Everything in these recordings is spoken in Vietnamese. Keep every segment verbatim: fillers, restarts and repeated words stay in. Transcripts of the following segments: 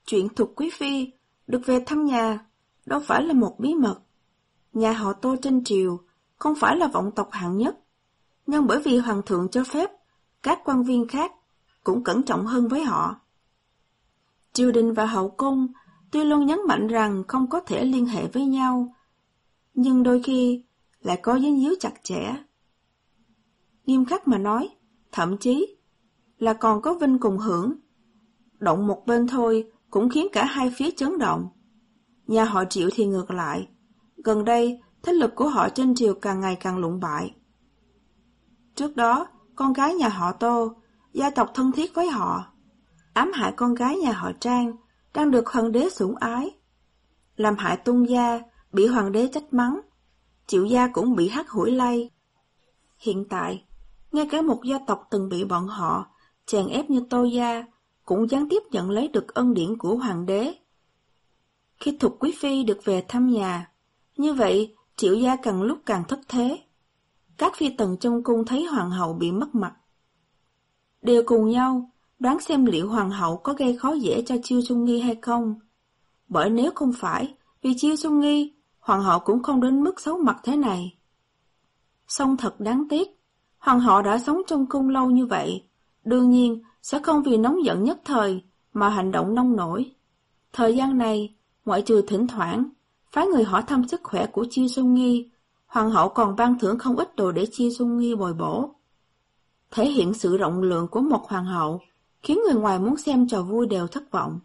Chuyện Thục Quý Phi được về thăm nhà đâu phải là một bí mật. Nhà họ Tô trên triều không phải là vọng tộc hạng nhất, nhưng bởi vì hoàng thượng cho phép, các quan viên khác cũng cẩn trọng hơn với họ. Triều đình và hậu cung tuy luôn nhấn mạnh rằng không có thể liên hệ với nhau, nhưng đôi khi lại có dính díu chặt chẽ. Nghiêm khắc mà nói, thậm chí là còn có vinh cùng hưởng. Động một bên thôi cũng khiến cả hai phía chấn động. Nhà họ Triệu thì ngược lại, gần đây thế lực của họ trên triều càng ngày càng lụng bại. Trước đó, con gái nhà họ Tô, gia tộc thân thiết với họ, ám hại con gái nhà họ Trang đang được hoàng đế sủng ái. Làm hại Tôn gia, bị hoàng đế trách mắng. Triệu gia cũng bị hắt hủi lây. Hiện tại, ngay cả một gia tộc từng bị bọn họ chèn ép như Tô gia cũng gián tiếp nhận lấy được ân điển của hoàng đế. Khi Thục Quý Phi được về thăm nhà, như vậy Triệu gia càng lúc càng thất thế. Các phi tần trong cung thấy hoàng hậu bị mất mặt, đều cùng nhau đoán xem liệu hoàng hậu có gây khó dễ cho Chiêu Xuân Nghi hay không. Bởi nếu không phải vì Chiêu Xuân Nghi, hoàng hậu cũng không đến mức xấu mặt thế này. Song thật đáng tiếc, hoàng hậu đã sống trong cung lâu như vậy, đương nhiên sẽ không vì nóng giận nhất thời mà hành động nông nổi. Thời gian này, ngoại trừ thỉnh thoảng phái người hỏi thăm sức khỏe của Chiêu Xuân Nghi, hoàng hậu còn ban thưởng không ít đồ để Chiêu Xuân Nghi bồi bổ. Thể hiện sự rộng lượng của một hoàng hậu, khiến người ngoài muốn xem trò vui đều thất vọng.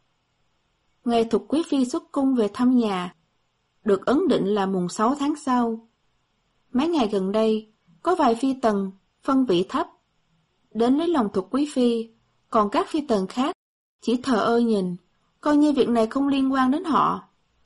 Ngày Thục Quý Phi xuất cung về thăm nhà, được ấn định là mùng sáu tháng sau. Mấy ngày gần đây, có vài phi tần, phân vị thấp, đến lấy lòng Thục Quý Phi, còn các phi tần khác chỉ thờ ơ nhìn, coi như việc này không liên quan đến họ.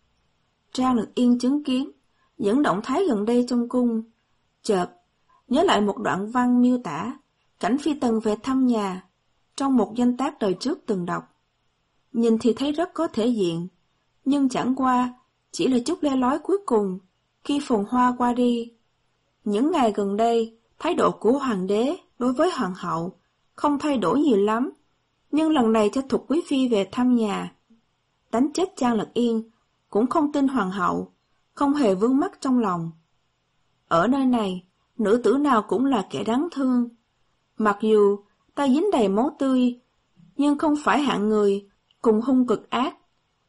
Trang Lực Yên chứng kiến những động thái gần đây trong cung, chợt nhớ lại một đoạn văn miêu tả cảnh phi tần về thăm nhà trong một danh tác đời trước từng đọc. Nhìn thì thấy rất có thể diện, nhưng chẳng qua chỉ là chút le lói cuối cùng khi phồn hoa qua đi. Những ngày gần đây, thái độ của hoàng đế đối với hoàng hậu không thay đổi nhiều lắm, nhưng lần này cho Thục Quý Phi về thăm nhà, đánh chết Trang Lực Yên cũng không tin hoàng hậu, không hề vướng mắc trong lòng. Ở nơi này, nữ tử nào cũng là kẻ đáng thương. Mặc dù ta dính đầy máu tươi, nhưng không phải hạng người cùng hung cực ác.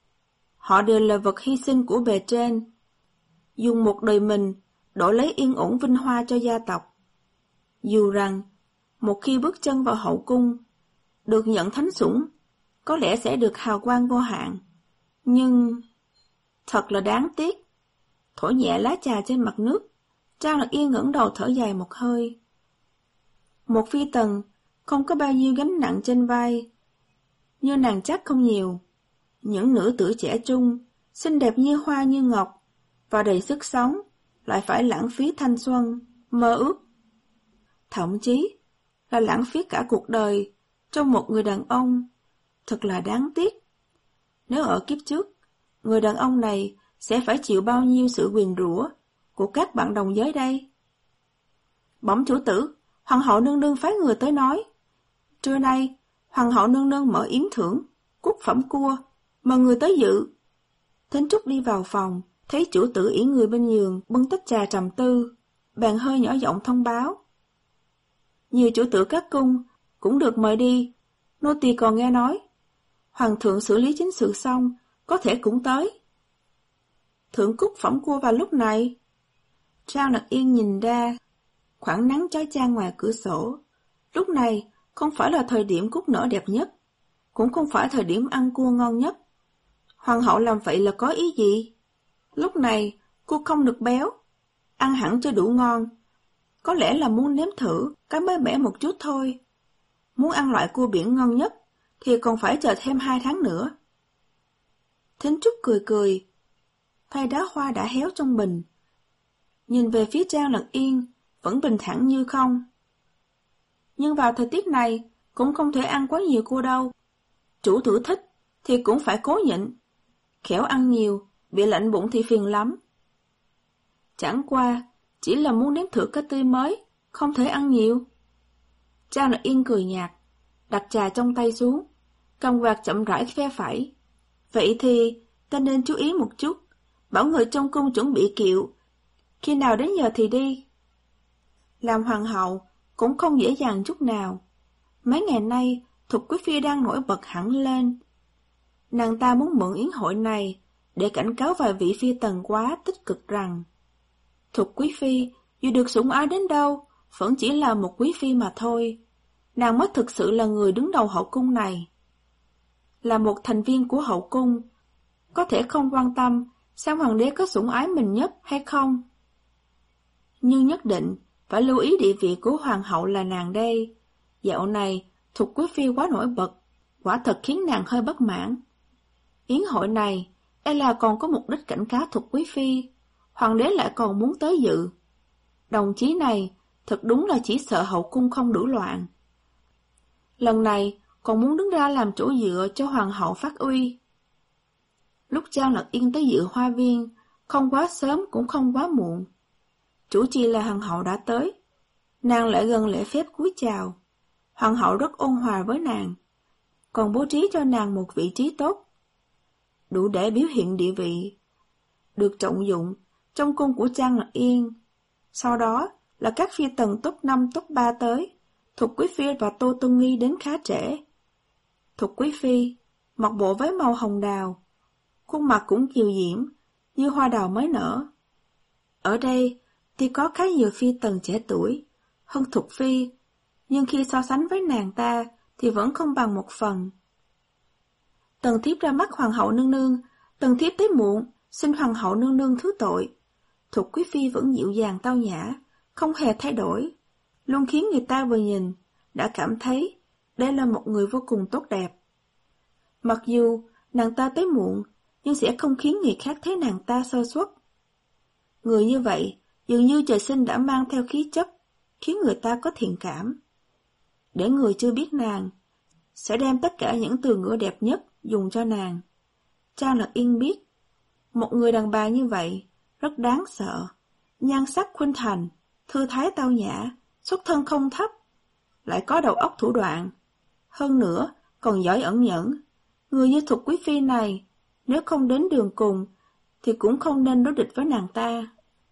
Họ đều là vật hy sinh của bề trên, dùng một đời mình đổi lấy yên ổn vinh hoa cho gia tộc. Dù rằng, một khi bước chân vào hậu cung, được nhận thánh sủng, có lẽ sẽ được hào quang vô hạn. Nhưng, thật là đáng tiếc. Thổi nhẹ lá trà trên mặt nước, Trang Lạc Yên ngẩng đầu thở dài một hơi. Một phi tần, không có bao nhiêu gánh nặng trên vai, như nàng chắc không nhiều. Những nữ tử trẻ trung, xinh đẹp như hoa như ngọc, và đầy sức sống, lại phải lãng phí thanh xuân, mơ ước. Thậm chí là lãng phí cả cuộc đời trong một người đàn ông, thật là đáng tiếc. Nếu ở kiếp trước, người đàn ông này sẽ phải chịu bao nhiêu sự nguyền rủa của các bạn đồng giới đây. Bẩm chủ tử, hoàng hậu nương nương phái người tới nói. Trưa nay, hoàng hậu nương nương mở yến thưởng, cúc phẩm cua, mời người tới dự. Thính Trúc đi vào phòng, thấy chủ tử ỷ người bên giường bưng tách trà trầm tư, bèn hơi nhỏ giọng thông báo. Nhiều chủ tử các cung cũng được mời đi, nô tỳ còn nghe nói hoàng thượng xử lý chính sự xong, có thể cũng tới. Thưởng cúc phẩm cua vào lúc này. Trang Lạc Yên nhìn ra khoảng nắng chói chang ngoài cửa sổ. Lúc này không phải là thời điểm cúc nở đẹp nhất, cũng không phải thời điểm ăn cua ngon nhất. Hoàng hậu làm vậy là có ý gì? Lúc này cua không được béo, ăn hẳn chưa đủ ngon. Có lẽ là muốn nếm thử cái mới mẻ một chút thôi. Muốn ăn loại cua biển ngon nhất thì còn phải chờ thêm hai tháng nữa. Thính Trúc cười cười, thay đá hoa đã héo trong bình. Nhìn về phía Trang Lạc Yên, vẫn bình thản như không. Nhưng vào thời tiết này, cũng không thể ăn quá nhiều cua đâu. Chủ tử thích, thì cũng phải cố nhịn. Khéo ăn nhiều, bị lạnh bụng thì phiền lắm. Chẳng qua, chỉ là muốn nếm thử cái tươi mới, không thể ăn nhiều. Trang Lạc Yên cười nhạt, đặt trà trong tay xuống, cầm quạt chậm rãi phe phẩy, Vậy thì ta nên chú ý một chút, bảo người trong cung chuẩn bị kiệu. Khi nào đến giờ thì đi. Làm hoàng hậu cũng không dễ dàng chút nào. Mấy ngày nay, Thục Quý Phi đang nổi bật hẳn lên. Nàng ta muốn mượn yến hội này để cảnh cáo vài vị phi tần quá tích cực rằng Thục Quý Phi dù được sủng ái đến đâu vẫn chỉ là một quý phi mà thôi. Nàng mới thực sự là người đứng đầu hậu cung này. Là một thành viên của hậu cung, có thể không quan tâm xem hoàng đế có sủng ái mình nhất hay không. Nhưng nhất định phải lưu ý địa vị của hoàng hậu là nàng đây. Dạo này, Thục Quý Phi quá nổi bật, quả thật khiến nàng hơi bất mãn. Yến hội này, e là còn có mục đích cảnh cáo Thục Quý Phi, hoàng đế lại còn muốn tới dự. Đồng chí này, thật đúng là chỉ sợ hậu cung không đủ loạn. Lần này, còn muốn đứng ra làm chỗ dựa cho hoàng hậu phát uy. Lúc Trang Lật Yên tới dự hoa viên, không quá sớm cũng không quá muộn. Chủ chi là hoàng hậu đã tới. Nàng lại gần lễ phép cúi chào. Hoàng hậu rất ôn hòa với nàng, còn bố trí cho nàng một vị trí tốt, đủ để biểu hiện địa vị, được trọng dụng trong cung của Trang Lật Yên. Sau đó là các phi tần top năm top ba tới. Thục Quý Phi và Tô Tuân Nghi đến khá trễ. Thục Quý Phi mặc bộ váy màu hồng đào, khuôn mặt cũng kiều diễm như hoa đào mới nở. Ở đây thì có khá nhiều phi tần trẻ tuổi hơn Thục Phi, nhưng khi so sánh với nàng ta thì vẫn không bằng một phần. Tần thiếp ra mắt hoàng hậu nương nương, tần thiếp tới muộn, xin hoàng hậu nương nương thứ tội. Thục Quý Phi vẫn dịu dàng tao nhã, không hề thay đổi, luôn khiến người ta vừa nhìn đã cảm thấy đây là một người vô cùng tốt đẹp. Mặc dù nàng ta tới muộn, nhưng sẽ không khiến người khác thấy nàng ta sơ suất. Người như vậy dường như trời sinh đã mang theo khí chất, khiến người ta có thiện cảm. Để người chưa biết nàng, sẽ đem tất cả những từ ngữ đẹp nhất dùng cho nàng. Trang Lật Yên biết, một người đàn bà như vậy rất đáng sợ, nhan sắc khuynh thành, thư thái tao nhã, xuất thân không thấp, lại có đầu óc thủ đoạn, hơn nữa còn giỏi ẩn nhẫn. Người như Thục Quý Phi này, nếu không đến đường cùng thì cũng không nên đối địch với nàng ta.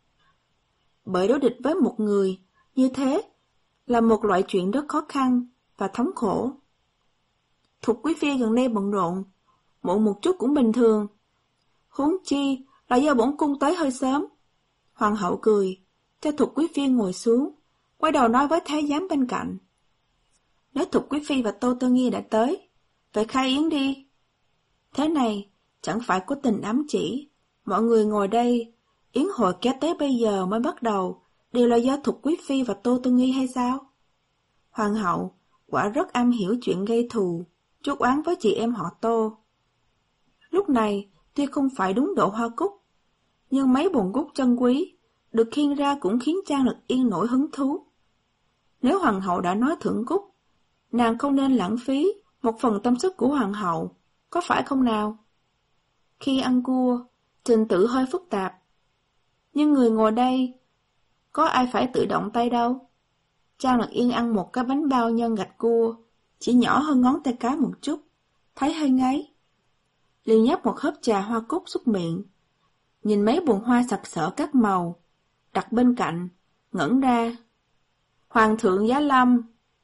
Bởi đối địch với một người như thế là một loại chuyện rất khó khăn và thống khổ. Thục Quý Phi gần đây bận rộn, muộn một chút cũng bình thường. Huống chi là do bổn cung tới hơi sớm. Hoàng hậu cười, cho Thục Quý Phi ngồi xuống, quay đầu nói với thái giám bên cạnh. Nếu Thục Quý Phi và Tô Tư Nghi đã tới, vậy khai yến đi. Thế này, chẳng phải có tình ám chỉ, mọi người ngồi đây, yến hội kéo tới bây giờ mới bắt đầu, đều là do Thục Quý Phi và Tô Tư Nghi hay sao? Hoàng hậu quả rất am hiểu chuyện gây thù, chuốc oán với chị em họ Tô. Lúc này, tuy không phải đúng độ hoa cúc, nhưng mấy bồn cúc chân quý được khiêng ra cũng khiến Trang Lật Yên nổi hứng thú. Nếu hoàng hậu đã nói thưởng cúc, nàng không nên lãng phí một phần tâm sức của hoàng hậu, có phải không nào? Khi ăn cua, trình tự hơi phức tạp, nhưng người ngồi đây, có ai phải tự động tay đâu. Trang Lật Yên ăn một cái bánh bao nhân gạch cua, chỉ nhỏ hơn ngón tay cái một chút, thấy hơi ngấy. Liền nhấp một hớp trà hoa cúc xúc miệng, nhìn mấy bồn hoa sặc sỡ các màu, đặt bên cạnh, ngẩn ra. Hoàng thượng giá lâm.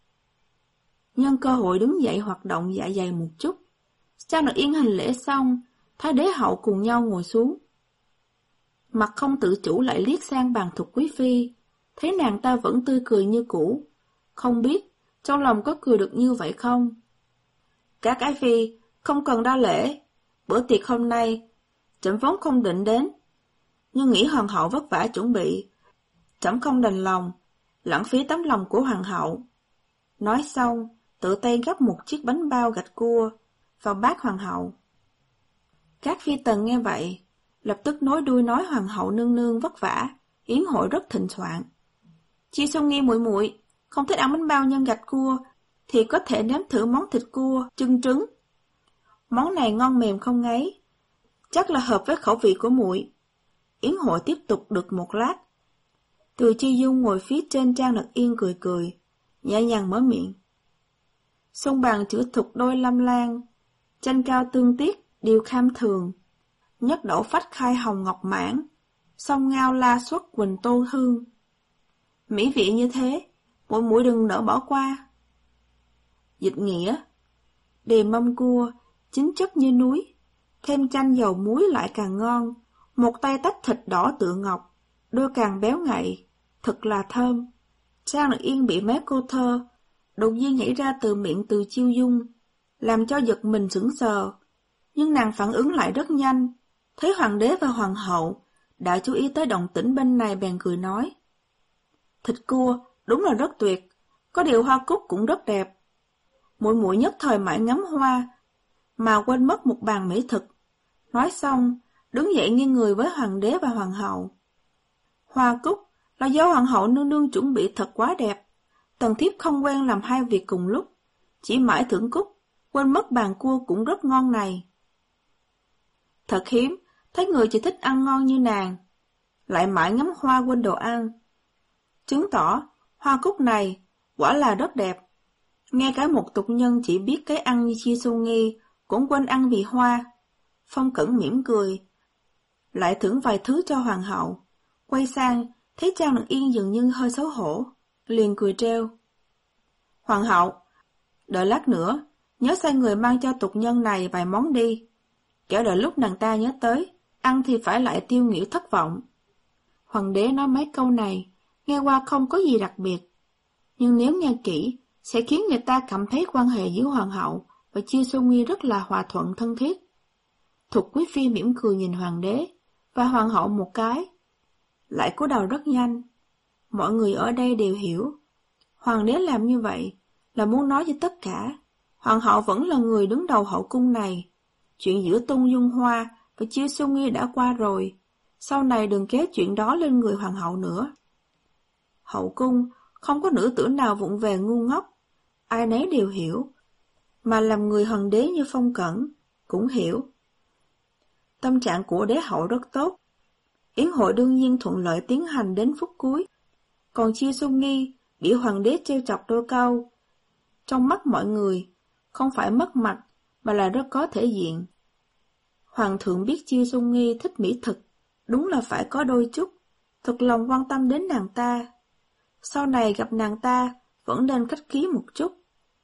Nhân cơ hội đứng dậy hoạt động dạ dày một chút. Trang Lật Yên hành lễ xong, thái đế hậu cùng nhau ngồi xuống. Mặt không tự chủ lại liếc sang bàn Thục Quý Phi, thấy nàng ta vẫn tươi cười như cũ, không biết trong lòng có cười được như vậy không. Các ái phi không cần đa lễ, bữa tiệc hôm nay trẫm vốn không định đến, nhưng nghĩ hoàng hậu vất vả chuẩn bị, trẫm không đành lòng lãng phí tấm lòng của hoàng hậu. Nói xong, tự tay gắp một chiếc bánh bao gạch cua vào bát hoàng hậu. Các phi tần nghe vậy, lập tức nối đuôi nói hoàng hậu nương nương vất vả, yến hội rất thịnh soạn. Chi Xuân Nghi muội muội không thích ăn bánh bao nhân gạch cua, thì có thể nếm thử món thịt cua chân trứng. Món này ngon mềm không ngấy, chắc là hợp với khẩu vị của muội. Yến hội tiếp tục được một lát. Từ Chi Dung ngồi phía trên Trang Lật Yên cười cười, nhẹ nhàng mở miệng. Sông bàn chữ thục đôi lâm lan, tranh cao tương tiết, điều kham thường, nhất đổ phách khai hồng ngọc mãn, song ngao la xuất quỳnh tô hương. Mỹ vị như thế, muội muội đừng nỡ bỏ qua. Dịch nghĩa: đề mâm cua, chín chất như núi, thêm chanh dầu muối lại càng ngon, một tay tách thịt đỏ tựa ngọc, đôi càng béo ngậy, thật là thơm. Trang Lực Yên bị mấy cô thơ đột nhiên nhảy ra từ miệng Từ Chiêu Dung, làm cho giật mình sững sờ, nhưng nàng phản ứng lại rất nhanh, thấy hoàng đế và hoàng hậu đã chú ý tới động tĩnh bên này bèn cười nói: thịt cua đúng là rất tuyệt, có điều hoa cúc cũng rất đẹp. Muội muội nhất thời mãi ngắm hoa, mà quên mất một bàn mỹ thực. Nói xong, đứng dậy nghiêng người với hoàng đế và hoàng hậu. Hoa cúc là do hoàng hậu nương nương chuẩn bị thật quá đẹp, tần thiếp không quen làm hai việc cùng lúc, chỉ mãi thưởng cúc, quên mất bàn cua cũng rất ngon này. Thật hiếm, thấy người chỉ thích ăn ngon như nàng, lại mãi ngắm hoa quên đồ ăn. Chứng tỏ, hoa cúc này quả là rất đẹp. Ngay cả một tục nhân chỉ biết cái ăn như Chi Xu Nghi cũng quên ăn vì hoa. Phong Cẩn mỉm cười, lại thưởng vài thứ cho hoàng hậu. Quay sang, thấy Trang Lực Yên dường như hơi xấu hổ, liền cười trêu: hoàng hậu, đợi lát nữa, nhớ sai người mang cho tục nhân này vài món đi, kẻo đợi lúc nàng ta nhớ tới, ăn thì phải lại tiêu nghỉu thất vọng. Hoàng đế nói mấy câu này, nghe qua không có gì đặc biệt, nhưng nếu nghe kỹ, sẽ khiến người ta cảm thấy quan hệ giữa hoàng hậu và Chiêu Xu Nghi rất là hòa thuận thân thiết. Thục quý phi mỉm cười nhìn hoàng đế và hoàng hậu một cái, lại cúi đầu rất nhanh. Mọi người ở đây đều hiểu, hoàng đế làm như vậy là muốn nói với tất cả, hoàng hậu vẫn là người đứng đầu hậu cung này. Chuyện giữa Tung Dung Hoa và Chiêu Xu Nghi đã qua rồi, sau này đừng kéo chuyện đó lên người hoàng hậu nữa. Hậu cung không có nữ tử nào vụng về ngu ngốc, ai nấy đều hiểu, mà làm người hoàng đế như Phong Cẩn cũng hiểu. Tâm trạng của đế hậu rất tốt, yến hội đương nhiên thuận lợi tiến hành đến phút cuối. Còn Chiêu Xu Nghi bị hoàng đế trêu chọc đôi câu, trong mắt mọi người không phải mất mặt mà là rất có thể diện. Hoàng thượng biết Chiêu Xu Nghi thích mỹ thực, đúng là phải có đôi chút, thật lòng quan tâm đến nàng ta. Sau này gặp nàng ta vẫn nên khách khí một chút,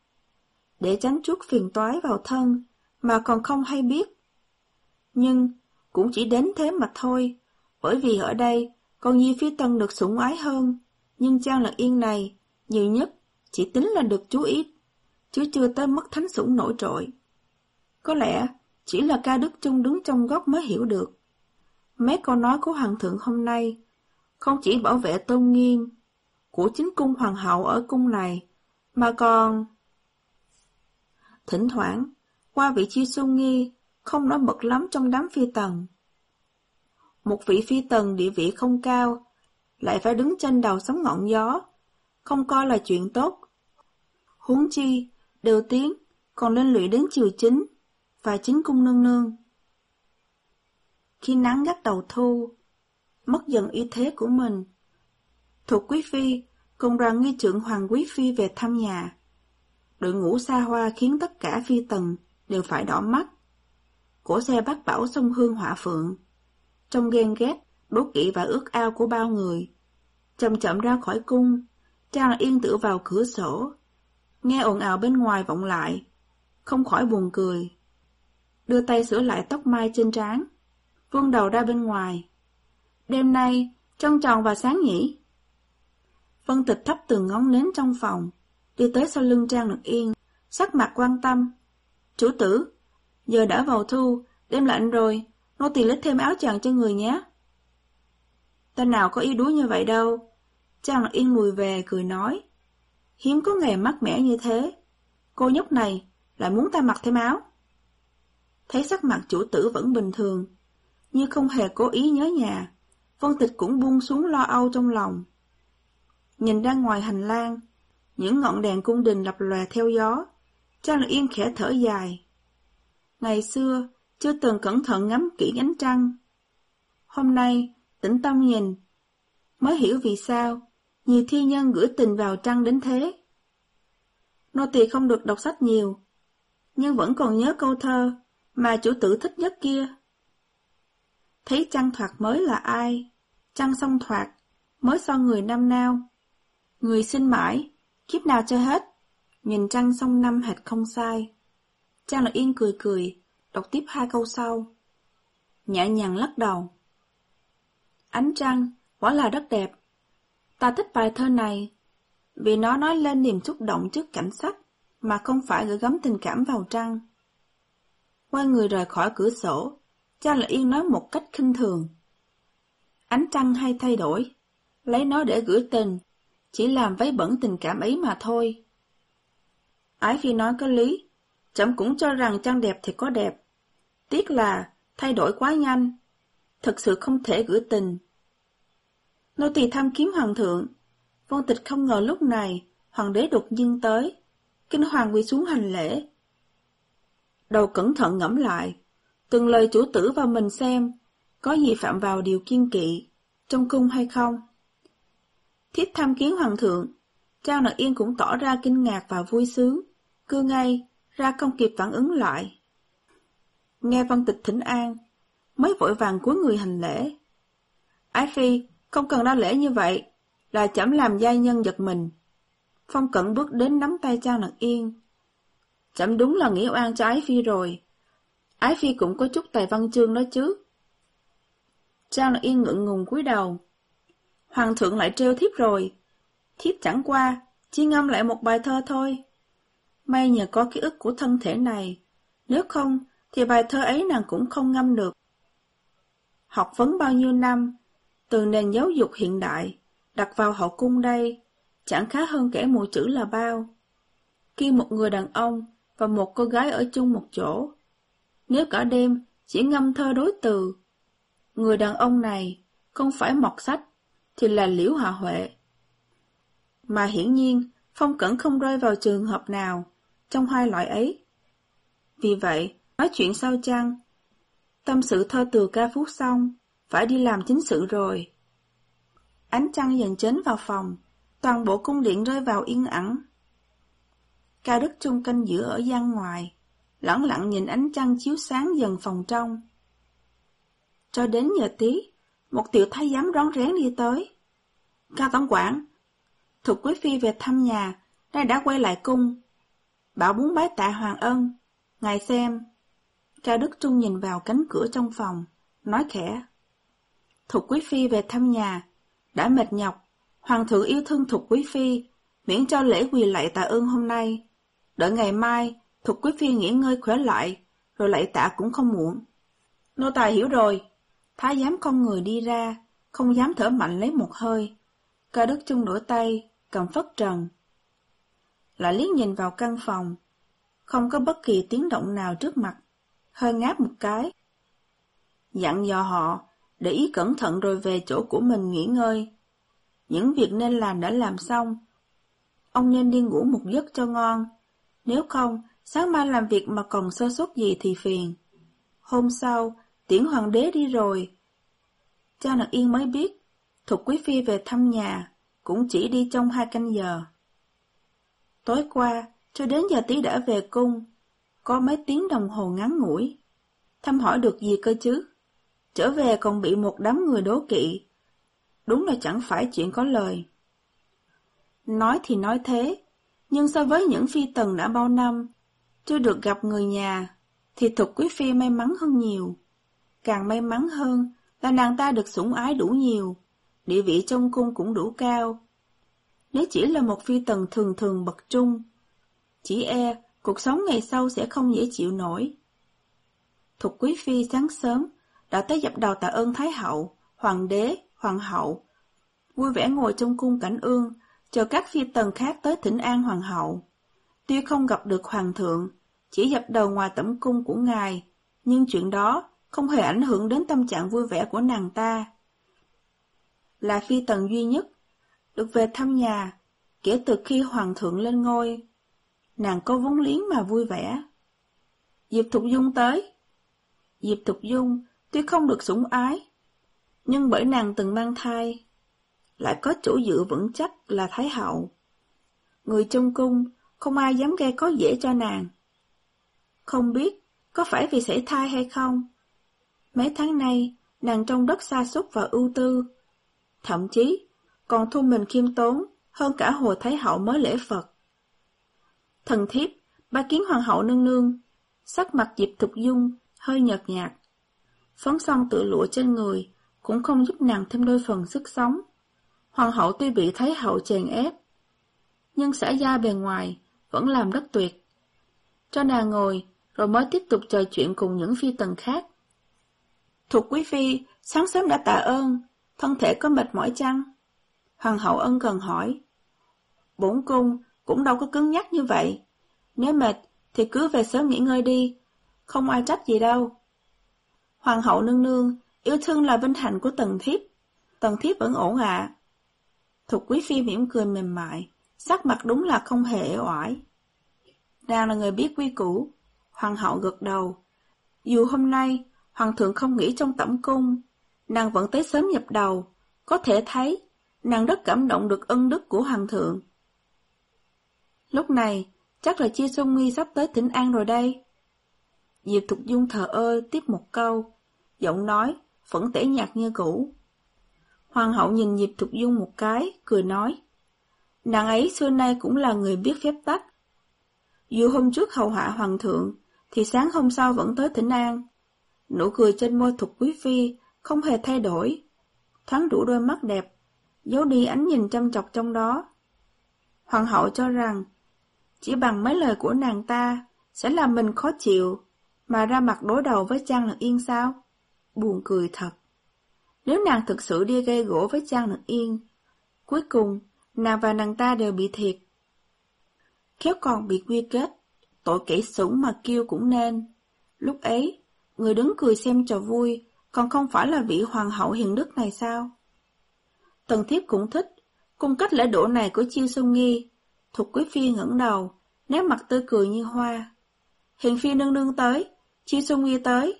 để tránh chuốc phiền toái vào thân mà còn không hay biết. Nhưng cũng chỉ đến thế mà thôi, bởi vì ở đây còn Nhi Phi Tần được sủng ái hơn, nhưng Trang Lực Yên này nhiều nhất chỉ tính là được chú ý, chứ chưa tới mức thánh sủng nổi trội. Có lẽ chỉ là Ca Đức Chung đứng trong góc mới hiểu được. Mấy câu nói của hoàng thượng hôm nay không chỉ bảo vệ tôn nghiêm của chính cung hoàng hậu ở cung này, mà còn thỉnh thoảng qua vị Chiêu Xu Nghi không nổi bật lắm trong đám phi tần. Một vị phi tần địa vị không cao, lại phải đứng trên đầu sóng ngọn gió, không coi là chuyện tốt. Huống chi, đều tiếng còn lên lụy đến triều chính và chính cung nương nương. Khi nắng gắt đầu thu, mất dần uy thế của mình, Thục quý phi cùng đoàn nghi trượng hoàng quý phi về thăm nhà. Đội ngũ xa hoa khiến tất cả phi tần đều phải đỏ mắt. Cổ xe bát bảo sông hương hỏa phượng, trong ghen ghét, đố kỵ và ước ao của bao người. Chậm chậm ra khỏi cung, Trang Yên tựa vào cửa sổ, nghe ồn ào bên ngoài vọng lại, không khỏi buồn cười. Đưa tay sửa lại tóc mai trên trán, vươn đầu ra bên ngoài. Đêm nay trăng tròn và sáng nhỉ? Vân Tịch thắp từng ngón nến trong phòng, đi tới sau lưng Trang Lực Yên, sắc mặt quan tâm. Chủ tử, giờ đã vào thu, đêm lạnh rồi, nô tỳ lấy thêm áo choàng cho người nhé. Ta nào có yếu đuối như vậy đâu. Trang Lực Yên lùi về cười nói, hiếm có ngày mát mẻ như thế, cô nhóc này lại muốn ta mặc thêm áo. Thấy sắc mặt chủ tử vẫn bình thường, như không hề cố ý nhớ nhà, Vân Tịch cũng buông xuống lo âu trong lòng. Nhìn ra ngoài hành lang, những ngọn đèn cung đình lập lòe theo gió, Trang Lực Yên khẽ thở dài. Ngày xưa, chưa từng cẩn thận ngắm kỹ ánh trăng. Hôm nay, tĩnh tâm nhìn, mới hiểu vì sao nhiều thi nhân gửi tình vào trăng đến thế. Nô tỳ không được đọc sách nhiều, nhưng vẫn còn nhớ câu thơ mà chủ tử thích nhất kia. Thấy trăng thoạt mới là ai? Trăng song thoạt, mới so người năm nào. Người sinh mãi, kiếp nào cho hết. Nhìn trăng song năm hệt không sai. Trang Lạc Yên cười cười, đọc tiếp hai câu sau. Nhẹ nhàng lắc đầu. Ánh trăng, quả là rất đẹp. Ta thích bài thơ này, vì nó nói lên niềm xúc động trước cảnh sắc, mà không phải gửi gắm tình cảm vào trăng. Quay người rời khỏi cửa sổ, Trang Lạc Yên nói một cách khinh thường. Ánh trăng hay thay đổi, lấy nó để gửi tình, chỉ làm vấy bẩn tình cảm ấy mà thôi. Ái Phi nói có lý, trẫm cũng cho rằng trăng đẹp thì có đẹp. Tiếc là thay đổi quá nhanh, thực sự không thể gửi tình. Nô tỳ thăm kiếm hoàng thượng, Vân Tịch không ngờ lúc này hoàng đế đột nhiên tới, kinh hoàng quỳ xuống hành lễ. Đầu cẩn thận ngẫm lại, từng lời chủ tử và mình xem, có gì phạm vào điều kiêng kỵ, trong cung hay không. Thiếp tham kiến hoàng thượng, Trang Lạc Yên cũng tỏ ra kinh ngạc và vui sướng, cưa ngay, ra không kịp phản ứng lại. Nghe Vân Tịch thỉnh an, mới vội vàng cúi người hành lễ. Ái Phi, không cần đa lễ như vậy, là trẫm làm giai nhân giật mình. Phong Cẩn bước đến nắm tay Trang Lạc Yên. Trẫm đúng là nghĩ oan cho Ái Phi rồi. Ái Phi cũng có chút tài văn chương đó chứ. Trang Lạc Yên ngượng ngùng cúi đầu. Hoàng thượng lại trêu thiếp rồi. Thiếp chẳng qua, chỉ ngâm lại một bài thơ thôi. May nhờ có ký ức của thân thể này, nếu không thì bài thơ ấy nàng cũng không ngâm được. Học vấn bao nhiêu năm, từ nền giáo dục hiện đại, đặt vào hậu cung đây, chẳng khá hơn kẻ mù chữ là bao. Khi một người đàn ông và một cô gái ở chung một chỗ, nếu cả đêm chỉ ngâm thơ đối từ, người đàn ông này không phải mọt sách, thì là Liễu Hạ Huệ. Mà hiển nhiên, Phong Cẩn không rơi vào trường hợp nào trong hai loại ấy. Vì vậy, nói chuyện sao chăng? Tâm sự thơ từ ca phú xong, phải đi làm chính sự rồi. Ánh trăng dần chớn vào phòng, toàn bộ cung điện rơi vào yên ắng. Cao Đức Trung canh giữ ở gian ngoài, lẳng lặng nhìn ánh trăng chiếu sáng dần phòng trong. Cho đến giờ tí, một tiểu thái giám rón rén đi tới. Cao tổng quản, Thục quý phi về thăm nhà, nay đã quay lại cung. Bảo muốn bái tạ hoàng ân, ngài xem. Cao Đức Trung nhìn vào cánh cửa trong phòng, nói khẽ. Thục quý phi về thăm nhà, đã mệt nhọc, hoàng thượng yêu thương Thục quý phi, miễn cho lễ quỳ lạy tạ ơn hôm nay. Đợi ngày mai, Thục quý phi nghỉ ngơi khỏe lại, rồi lạy tạ cũng không muộn. Nô tài hiểu rồi. Thái giám không người đi ra, không dám thở mạnh lấy một hơi. Cao Đức Trung đổi tay, cầm phất trần. Lại liếc nhìn vào căn phòng, không có bất kỳ tiếng động nào trước mặt, hơi ngáp một cái. Dặn dò họ, để ý cẩn thận rồi về chỗ của mình nghỉ ngơi. Những việc nên làm đã làm xong. Ông nên đi ngủ một giấc cho ngon, nếu không, sáng mai làm việc mà còn sơ suất gì thì phiền. Hôm sau, tiễn hoàng đế đi rồi. Trang Lạc Yên mới biết, Thục quý phi về thăm nhà, cũng chỉ đi trong hai canh giờ. Tối qua, cho đến giờ tí đã về cung, có mấy tiếng đồng hồ ngắn ngủi. Thăm hỏi được gì cơ chứ? Trở về còn bị một đám người đố kỵ. Đúng là chẳng phải chuyện có lời. Nói thì nói thế, nhưng so với những phi tần đã bao năm, chưa được gặp người nhà, thì Thục quý phi may mắn hơn nhiều. Càng may mắn hơn là nàng ta được sủng ái đủ nhiều, địa vị trong cung cũng đủ cao. Nếu chỉ là một phi tần thường thường bậc trung, chỉ e cuộc sống ngày sau sẽ không dễ chịu nổi. Thục quý phi sáng sớm đã tới dập đầu tạ ơn Thái hậu, hoàng đế, hoàng hậu, vui vẻ ngồi trong cung cảnh ương, chờ các phi tần khác tới thỉnh an hoàng hậu. Tuy không gặp được hoàng thượng, chỉ dập đầu ngoài tẩm cung của ngài, nhưng chuyện đó không hề ảnh hưởng đến tâm trạng vui vẻ của nàng ta. Là phi tần duy nhất được về thăm nhà kể từ khi hoàng thượng lên ngôi, nàng có vốn liếng mà vui vẻ. Diệp Thục Dung tới. Diệp Thục Dung tuy không được sủng ái, nhưng bởi nàng từng mang thai, lại có chỗ dựa vững chắc là Thái hậu. Người trong cung không ai dám gây khó dễ cho nàng. Không biết có phải vì sảy thai hay không? Mấy tháng nay, nàng trông rất sa sút và ưu tư. Thậm chí, còn thu mình khiêm tốn hơn cả hồi Thái hậu mới lễ Phật. Thần thiếp, ba kiến hoàng hậu nương nương, sắc mặt Diệp Thục Dung hơi nhợt nhạt. Phấn son tự lụa trên người cũng không giúp nàng thêm đôi phần sức sống. Hoàng hậu tuy bị Thái hậu chèn ép, nhưng xã giao bề ngoài vẫn làm rất tuyệt. Cho nàng ngồi, rồi mới tiếp tục trò chuyện cùng những phi tần khác. Thục quý phi, sáng sớm đã tạ ơn, thân thể có mệt mỏi chăng? Hoàng hậu ân cần hỏi. Bổn cung cũng đâu có cứng nhắc như vậy. Nếu mệt thì cứ về sớm nghỉ ngơi đi, không ai trách gì đâu. Hoàng hậu nương nương, yêu thương là vinh hạnh của tần thiếp. Tần thiếp vẫn ổn ạ. À. Thục quý phi mỉm cười mềm mại, sắc mặt đúng là không hề uể oải. Nàng là người biết quy củ. Hoàng hậu gật đầu. Dù hôm nay hoàng thượng không nghỉ trong tẩm cung, nàng vẫn tới sớm nhập đầu. Có thể thấy nàng rất cảm động được ân đức của hoàng thượng. Lúc này chắc là Chi Xuân Nghi sắp tới Thỉnh An rồi đây. Diệp Thục Dung thờ ơ tiếp một câu, giọng nói vẫn tẻ nhạt như cũ. Hoàng hậu nhìn Diệp Thục Dung một cái, cười nói. Nàng ấy xưa nay cũng là người biết phép tắc. Dù hôm trước hầu hạ hoàng thượng, thì sáng hôm sau vẫn tới Thỉnh An. Nụ cười trên môi Thục quý phi không hề thay đổi, thoáng đủ đôi mắt đẹp, giấu đi ánh nhìn chăm chọc trong đó. Hoàng hậu cho rằng, chỉ bằng mấy lời của nàng ta sẽ làm mình khó chịu, mà ra mặt đối đầu với Trang Lực Yên sao? Buồn cười thật. Nếu nàng thực sự đi gây gổ với Trang Lực Yên, cuối cùng nàng và nàng ta đều bị thiệt. Khéo còn bị quy kết, tội kỹ sủng mà kêu cũng nên. Lúc ấy, người đứng cười xem trò vui, còn không phải là vị hoàng hậu hiền đức này sao? Tần thiếp cũng thích cung cách lễ độ này của Chiêu Xuân Nghi. Thục quý phi ngẩng đầu, nét mặt tươi cười như hoa. Hiền phi nương nương tới, Chiêu Xuân Nghi tới.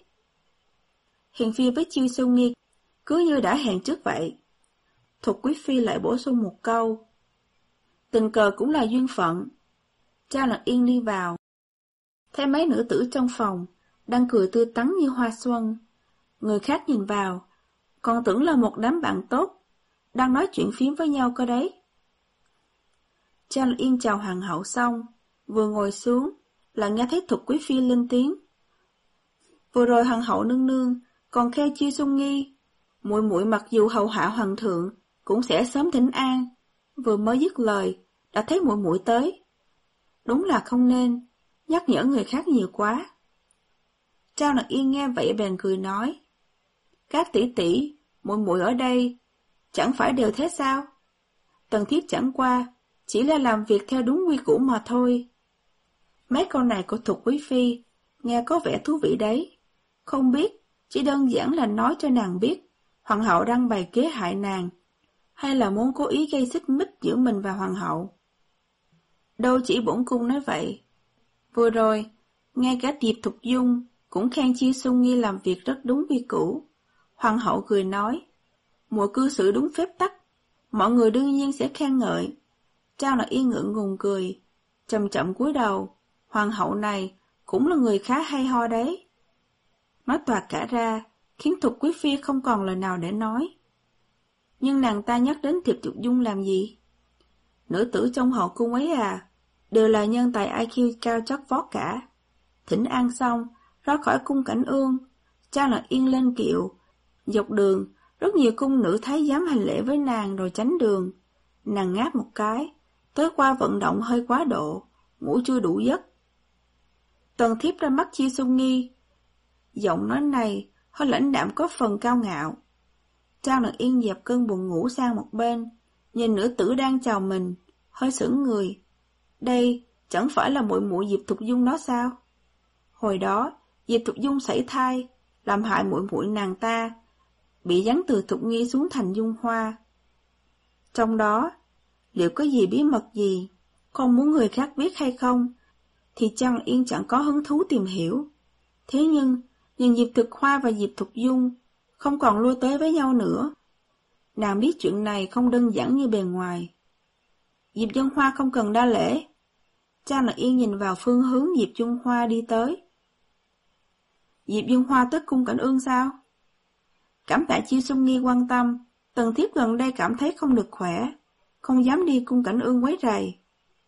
Hiền phi với Chiêu Xuân Nghi cứ như đã hẹn trước vậy. Thục quý phi lại bổ sung một câu. Tình cờ cũng là duyên phận. Trang Lật Yên đi vào, thấy mấy nữ tử trong phòng đang cười tươi tắn như hoa xuân. Người khác nhìn vào còn tưởng là một đám bạn tốt đang nói chuyện phím với nhau cơ đấy. Trang Lật Yên chào hoàng hậu xong, vừa ngồi xuống là nghe thấy Thục quý phi lên tiếng. Vừa rồi hoàng hậu nương nương còn khen Chiêu Xuân Nghi, muội muội mặc dù hầu hạ hoàng thượng cũng sẽ sớm thỉnh an. Vừa mới dứt lời đã thấy muội muội tới. Đúng là không nên nhắc nhở người khác nhiều quá. Trang Lật Yên nghe vậy bèn cười nói. Các tỷ tỷ, muội muội ở đây chẳng phải đều thế sao? Tần thiếp chẳng qua chỉ là làm việc theo đúng quy củ mà thôi. Mấy câu này của Thục quý phi nghe có vẻ thú vị đấy. Không biết chỉ đơn giản là nói cho nàng biết hoàng hậu đang bày kế hại nàng, hay là muốn cố ý gây xích mích giữa mình và hoàng hậu. Đâu chỉ bổn cung nói vậy. Vừa rồi, ngay cả Diệp Thục Dung cũng khen Chiêu Xuân Nghi làm việc rất đúng quy củ. Hoàng hậu cười nói, muội cư xử đúng phép tắc, mọi người đương nhiên sẽ khen ngợi. Trang Lật Yên ngượng ngùng cười, chậm chậm cúi đầu. Hoàng hậu này cũng là người khá hay ho đấy. Nói toạc cả ra, khiến Thục quý phi không còn lời nào để nói. Nhưng nàng ta nhắc đến Diệp Thục Dung làm gì? Nữ tử trong hậu cung ấy à, đều là nhân tài i kiu cao chót vót cả. Thỉnh an xong, ra khỏi cung Cảnh Ương, Trang Lật Yên lên kiệu. Dọc đường, rất nhiều cung nữ thái giám hành lễ với nàng rồi tránh đường. Nàng ngáp một cái, tối qua vận động hơi quá độ, ngủ chưa đủ giấc. Tần thiếp ra mắt Chiêu Xuân Nghi. Giọng nói này hơi lãnh đạm có phần cao ngạo. Trang Lật Yên dẹp cơn buồn ngủ sang một bên, nhìn nữ tử đang chào mình, hơi sững người. Đây chẳng phải là muội muội Diệp Thục Dung đó sao? Hồi đó Diệp Thục Dung sảy thai, làm hại muội muội nàng ta, bị giáng từ Thục Nghi xuống thành Dung Hoa. Trong đó liệu có gì bí mật gì không muốn người khác biết hay không, thì Trang Lật Yên chẳng có hứng thú tìm hiểu. Thế nhưng nhìn Diệp Thực Hoa và Diệp Thục Dung không còn lui tới với nhau nữa. Nàng biết chuyện này không đơn giản như bề ngoài. Diệp Dung Hoa không cần đa lễ. Trang Lật Yên nhìn vào phương hướng Diệp Dung Hoa đi tới. Diệp Dương Hoa tới cung Cảnh Ương sao? Cảm tạ Chiêu Xuân Nghi quan tâm, Tần thiếp gần đây cảm thấy không được khỏe, không dám đi cung Cảnh Ương quấy rầy.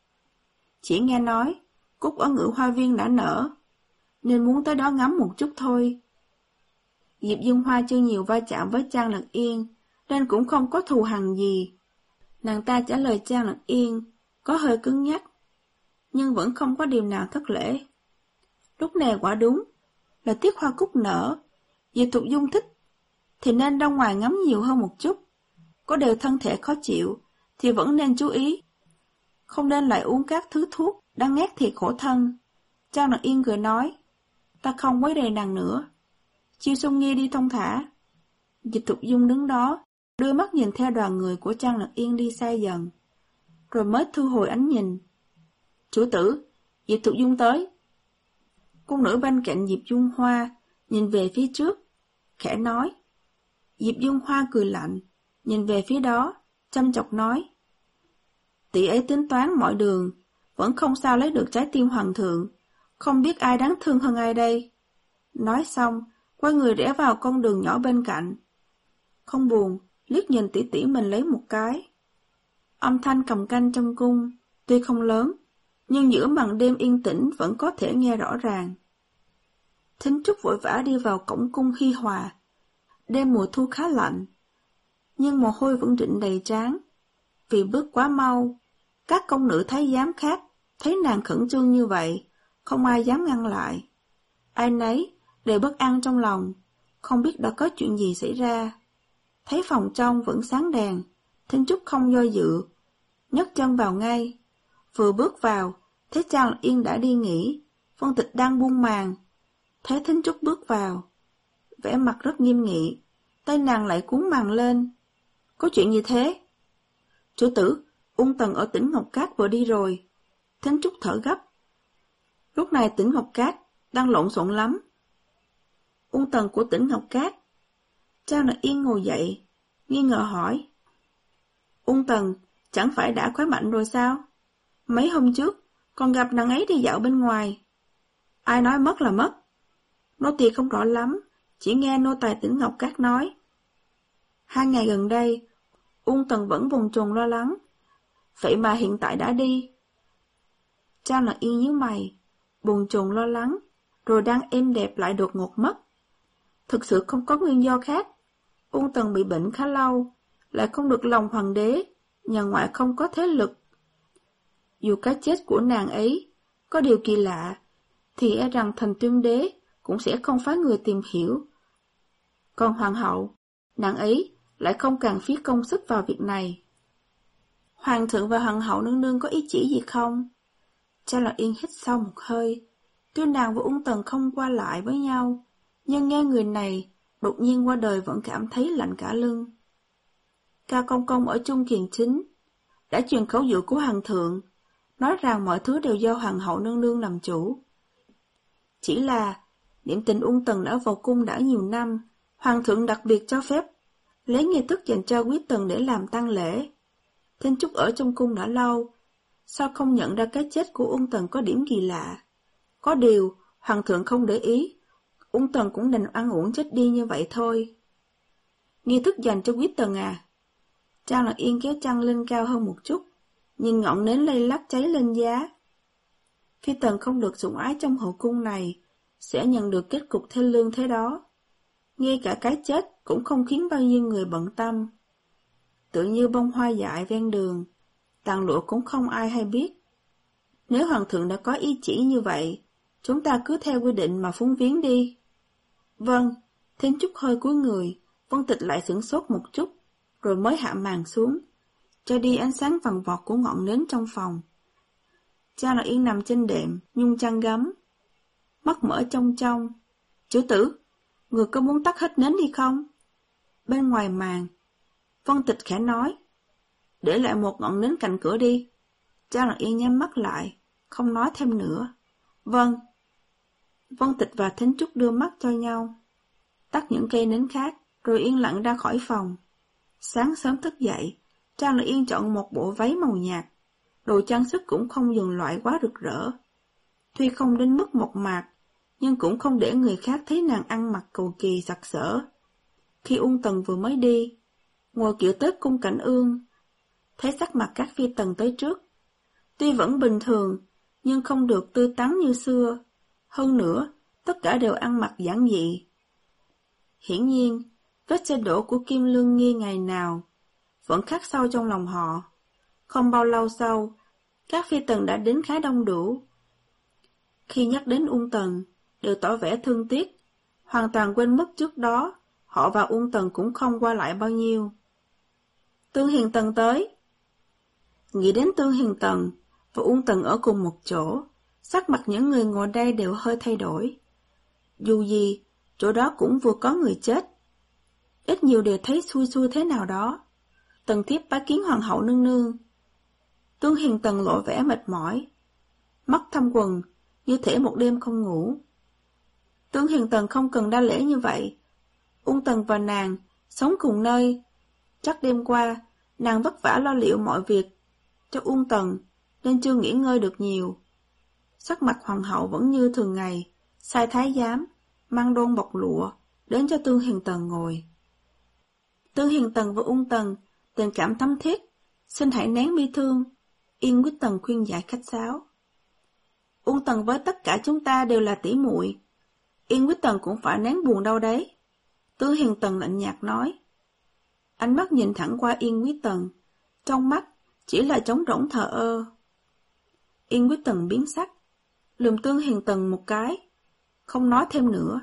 Chỉ nghe nói, cúc ở Ngự Hoa Viên đã nở, nên muốn tới đó ngắm một chút thôi. Diệp Dương Hoa chưa nhiều va chạm với Trang Lật Yên, nên cũng không có thù hằn gì. Nàng ta trả lời Trang Lật Yên, có hơi cứng nhắc, nhưng vẫn không có điều nào thất lễ. Lúc này quả đúng là tiết hoa cúc nở, Diệp Thục Dung thích, thì nên ra ngoài ngắm nhiều hơn một chút. Có đều thân thể khó chịu, thì vẫn nên chú ý, không nên lại uống các thứ thuốc đang ngét thiệt khổ thân. Trang Lật Yên cười nói, ta không quấy rầy nàng nữa. Chiêu Xuân Nghi đi thông thả. Diệp Thục Dung đứng đó, đưa mắt nhìn theo đoàn người của Trang Lật Yên đi xa dần, rồi mới thu hồi ánh nhìn. Chủ tử, Diệp Thục Dung tới. Cung nữ bên cạnh Diệp Dung Hoa nhìn về phía trước, khẽ nói. Diệp Dung Hoa cười lạnh, nhìn về phía đó, chăm chọc nói. Tỷ ấy tính toán mọi đường, vẫn không sao lấy được trái tim hoàng thượng, không biết ai đáng thương hơn ai đây. Nói xong, quay người rẽ vào con đường nhỏ bên cạnh. Không buồn, liếc nhìn tỷ tỷ mình lấy một cái. Âm thanh cầm canh trong cung, tuy không lớn, nhưng giữa màn đêm yên tĩnh vẫn có thể nghe rõ ràng. Thính Trúc vội vã đi vào cổng cung Hi Hòa. Đêm mùa thu khá lạnh, nhưng mồ hôi vẫn rịn đầy trán. Vì bước quá mau, các công nữ thái giám khác thấy nàng khẩn trương như vậy, không ai dám ngăn lại. Ai nấy đều bất an trong lòng, không biết đã có chuyện gì xảy ra. Thấy phòng trong vẫn sáng đèn, Thính Trúc không do dự, nhấc chân vào ngay. Vừa bước vào, thấy Trang Lật Yên đã đi nghỉ, Vân Tịch đang buông màn. Thấy Thính Trúc bước vào, vẻ mặt rất nghiêm nghị, tay nàng lại cuốn màn lên. Có chuyện gì thế? Chủ tử, Ung Tần ở tỉnh Ngọc Cát vừa đi rồi. Thính Trúc thở gấp. Lúc này tỉnh Ngọc Cát đang lộn xộn lắm. Ung Tần của tỉnh Ngọc Cát. Trang Lật Yên ngồi dậy, nghi ngờ hỏi. Ung Tần chẳng phải đã khỏe mạnh rồi sao? Mấy hôm trước còn gặp nàng ấy đi dạo bên ngoài. Ai nói mất là mất. Nô tỳ không rõ lắm, chỉ nghe nô tài tỉnh Ngọc Cát nói. Hai ngày gần đây, Ung Tần vẫn bồn chồn lo lắng. Vậy mà hiện tại đã đi. Trang Lật Yên nhíu mày, bồn chồn lo lắng, rồi đang êm đẹp lại đột ngột mất. Thực sự không có nguyên do khác. Ung Tần bị bệnh khá lâu, lại không được lòng hoàng đế, nhà ngoại không có thế lực. Dù cái chết của nàng ấy có điều kỳ lạ, thì e rằng Thành Tuyên đế cũng sẽ không phái người tìm hiểu. Còn hoàng hậu, nàng ấy lại không càng phí công sức vào việc này. Hoàng thượng và hoàng hậu nương nương có ý chỉ gì không? Trang Lật Yên hít sâu một hơi. Tuy nàng và Ung Tần không qua lại với nhau, nhưng nghe người này đột nhiên qua đời vẫn cảm thấy lạnh cả lưng. Cao Công Công ở Trung Kiền Chính đã truyền khẩu dụ của hoàng thượng, nói rằng mọi thứ đều do hoàng hậu nương nương làm chủ. Chỉ là niệm tình Ung Tần đã vào cung đã nhiều năm, hoàng thượng đặc biệt cho phép lấy nghi thức dành cho quý tần để làm tang lễ. Thính Trúc ở trong cung đã lâu, sao không nhận ra cái chết của Ung Tần có điểm kỳ lạ? Có điều, hoàng thượng không để ý, Ung Tần cũng đành ăn uổng chết đi như vậy thôi. Nghi thức dành cho quý tần à? Trang Lật Yên kéo chăn lên cao hơn một chút, nhìn ngọn nến lay lắc cháy lên giá. Phi tần không được sủng ái trong hậu cung này, sẽ nhận được kết cục thê lương thế đó. Ngay cả cái chết cũng không khiến bao nhiêu người bận tâm. Tự như bông hoa dại ven đường, tàn lụa cũng không ai hay biết. Nếu hoàng thượng đã có ý chỉ như vậy, chúng ta cứ theo quy định mà phúng viếng đi. Vâng, Thính Trúc hơi cúi người, Vân Tịch lại sửng sốt một chút, rồi mới hạ màn xuống, cho đi ánh sáng vằn vọt của ngọn nến trong phòng. Trang Lật Yên nằm trên đệm, nhung chăn gấm, mắt mở trong trong. Chủ tử, người có muốn tắt hết nến đi không? Bên ngoài màn, Vân Tịch khẽ nói, để lại một ngọn nến cạnh cửa đi. Trang Lật Yên nhắm mắt lại, không nói thêm nữa. Vâng. Vân Tịch và Thính Trúc đưa mắt cho nhau, tắt những cây nến khác, rồi yên lặng ra khỏi phòng. Sáng sớm thức dậy, Trang Lật Yên chọn một bộ váy màu nhạt, đồ trang sức cũng không dùng loại quá rực rỡ. Tuy không đến mức mộc mạc, nhưng cũng không để người khác thấy nàng ăn mặc cầu kỳ sặc sỡ. Khi Ung Tần vừa mới đi, ngồi kiệu tới cung Cảnh Ương, thấy sắc mặt các phi tần tới trước. Tuy vẫn bình thường, nhưng không được tươi tắn như xưa. Hơn nữa, tất cả đều ăn mặc giản dị. Hiển nhiên, vết xe đổ của Kim Lương Nghi ngày nào vẫn khắc sâu trong lòng họ. Không bao lâu sau, các phi tần đã đến khá đông đủ. Khi nhắc đến Ung Tần, đều tỏ vẻ thương tiếc, hoàn toàn quên mất trước đó, họ và Ung Tần cũng không qua lại bao nhiêu. Tương Hiền Tần tới. Nghĩ đến Tương Hiền Tần và Ung Tần ở cùng một chỗ, sắc mặt những người ngồi đây đều hơi thay đổi. Dù gì, chỗ đó cũng vừa có người chết. Ít nhiều đều thấy xui xui thế nào đó. Tần thiếp bái kiến hoàng hậu nương nương. Tương Hiền Tần lộ vẻ mệt mỏi, mắt thâm quầng, như thể một đêm không ngủ. Tương Hiền Tần không cần đa lễ như vậy. Ung Tần và nàng sống cùng nơi, chắc đêm qua nàng vất vả lo liệu mọi việc cho Ung Tần nên chưa nghỉ ngơi được nhiều. Sắc mặt hoàng hậu vẫn như thường ngày, sai thái giám mang đôn bọc lụa đến cho Tương Hiền Tần ngồi. Tương Hiền Tần và Ung Tần tình cảm thắm thiết, xin hãy nén bi thương. Yên Quý Tần khuyên giải khách sáo. Ung Tần với tất cả chúng ta đều là tỷ muội, Yên Quý Tần cũng phải nén buồn đau đấy. Tương Hiền Tần lạnh nhạt nói. Ánh mắt nhìn thẳng qua Yên Quý Tần, trong mắt chỉ là trống rỗng thờ ơ. Yên Quý Tần biến sắc, lườm Tương Hiền Tần một cái, không nói thêm nữa.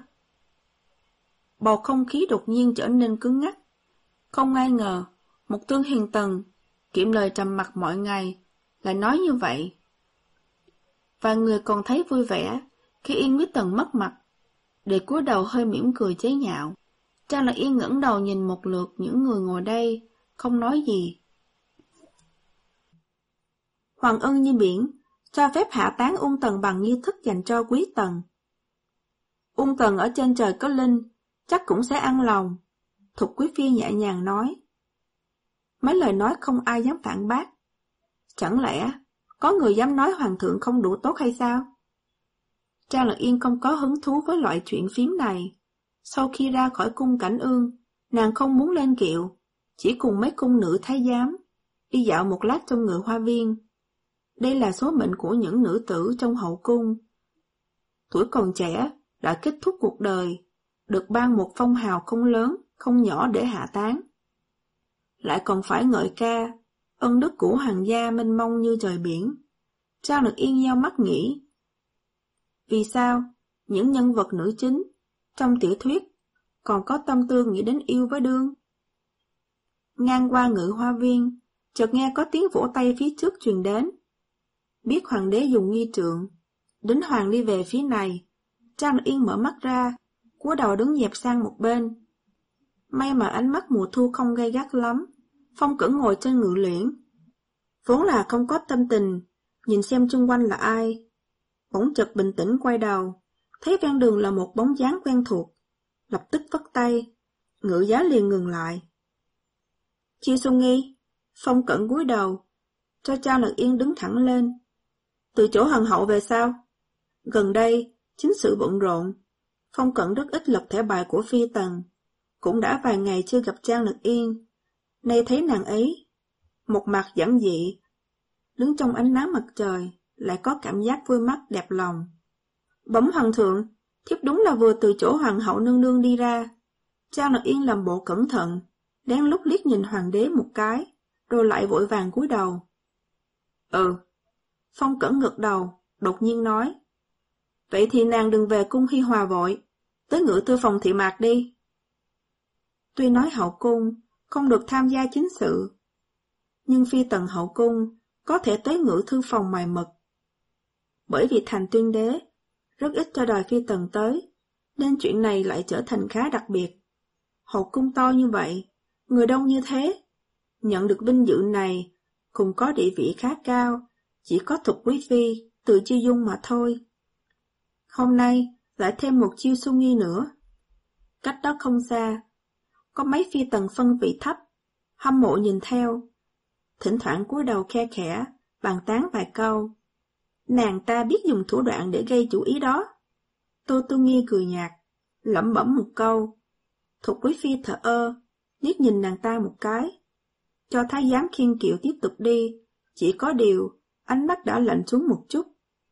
Bầu không khí đột nhiên trở nên cứng ngắc. Không ai ngờ, một Tương Hiền Tần, kiệm lời trầm mặc mọi ngày, lại nói như vậy. Vài người còn thấy vui vẻ khi Yên Quý Tần mất mặt, để cúi đầu hơi mỉm cười chế nhạo. Trang Lạc Yên ngẩng đầu nhìn một lượt những người ngồi đây, không nói gì. Hoàng ân như biển, cho phép hạ tán Ung Tần bằng nghi thức dành cho Quý Tần. Ung Tần ở trên trời có linh, chắc cũng sẽ ăn lòng. Thục Quý Phi nhẹ nhàng nói. Mấy lời nói không ai dám phản bác. Chẳng lẽ có người dám nói hoàng thượng không đủ tốt hay sao? Trang Lạc Yên không có hứng thú với loại chuyện phiếm này. Sau khi ra khỏi cung Cảnh Ương, nàng không muốn lên kiệu, chỉ cùng mấy cung nữ thái giám đi dạo một lát trong ngự hoa viên. Đây là số mệnh của những nữ tử trong hậu cung. Tuổi còn trẻ đã kết thúc cuộc đời, được ban một phong hào không lớn, không nhỏ để hạ tán. Lại còn phải ngợi ca, ân đức của hoàng gia mênh mông như trời biển. Trang Lạc Yên nheo mắt nghĩ. Vì sao những nhân vật nữ chính trong tiểu thuyết còn có tâm tư nghĩ đến yêu với đương? Ngang qua ngự hoa viên, chợt nghe có tiếng vỗ tay phía trước truyền đến. Biết hoàng đế dùng nghi trượng, Đính Hoàng đi về phía này. Trang Lạc Yên mở mắt ra, cúi đầu đứng dẹp sang một bên. May mà ánh mắt mùa thu không gay gắt lắm. Phong Cẩn ngồi trên ngự liễn, vốn là không có tâm tình nhìn xem chung quanh là ai. Bỗng chợt bình tĩnh quay đầu, thấy ven đường là một bóng dáng quen thuộc, lập tức vất tay, ngự giá liền ngừng lại. Chi Xuân Nghi. Phong Cẩn cúi đầu, cho Trang Lạc Yên đứng thẳng lên. Từ chỗ hoàng hậu về sao? Gần đây chính sự bận rộn, Phong Cẩn rất ít lật thẻ bài của phi tần, cũng đã vài ngày chưa gặp Trang Lạc Yên. Nay thấy nàng ấy, một mặt giản dị, đứng trong ánh nắng mặt trời, lại có cảm giác vui mắt đẹp lòng. Bẩm hoàng thượng, thiếp đúng là vừa từ chỗ hoàng hậu nương nương đi ra. Trang Lạc Yên làm bộ cẩn thận, lén lút liếc nhìn hoàng đế một cái, rồi lại vội vàng cúi đầu. Ừ. Phong Cẩn gật đầu, đột nhiên nói. Vậy thì nàng đừng về cung Hi Hòa vội, tới ngự thư phòng Thị Mạc đi. Tuy nói hậu cung không được tham gia chính sự, nhưng phi tần hậu cung có thể tới ngự thư phòng mài mật. Bởi vì thành tuyên đế rất ít cho đòi phi tần tới, nên chuyện này lại trở thành khá đặc biệt. Hậu cung to như vậy, người đông như thế, nhận được vinh dự này cùng có địa vị khá cao, chỉ có Thục Quý Phi, Từ Chi Dung mà thôi. Hôm nay lại thêm một Chiêu Xuân Nghi nữa. Cách đó không xa, có mấy phi tần phân vị thấp, hâm mộ nhìn theo, thỉnh thoảng cúi đầu khe khẽ, bàn tán vài câu. Nàng ta biết dùng thủ đoạn để gây chủ ý đó. Tô Tu Nghi cười nhạt, lẩm bẩm một câu. Thục Quý Phi thở ơ, liếc nhìn nàng ta một cái. Cho thái giám khiêng kiệu tiếp tục đi, chỉ có điều, ánh mắt đã lạnh xuống một chút.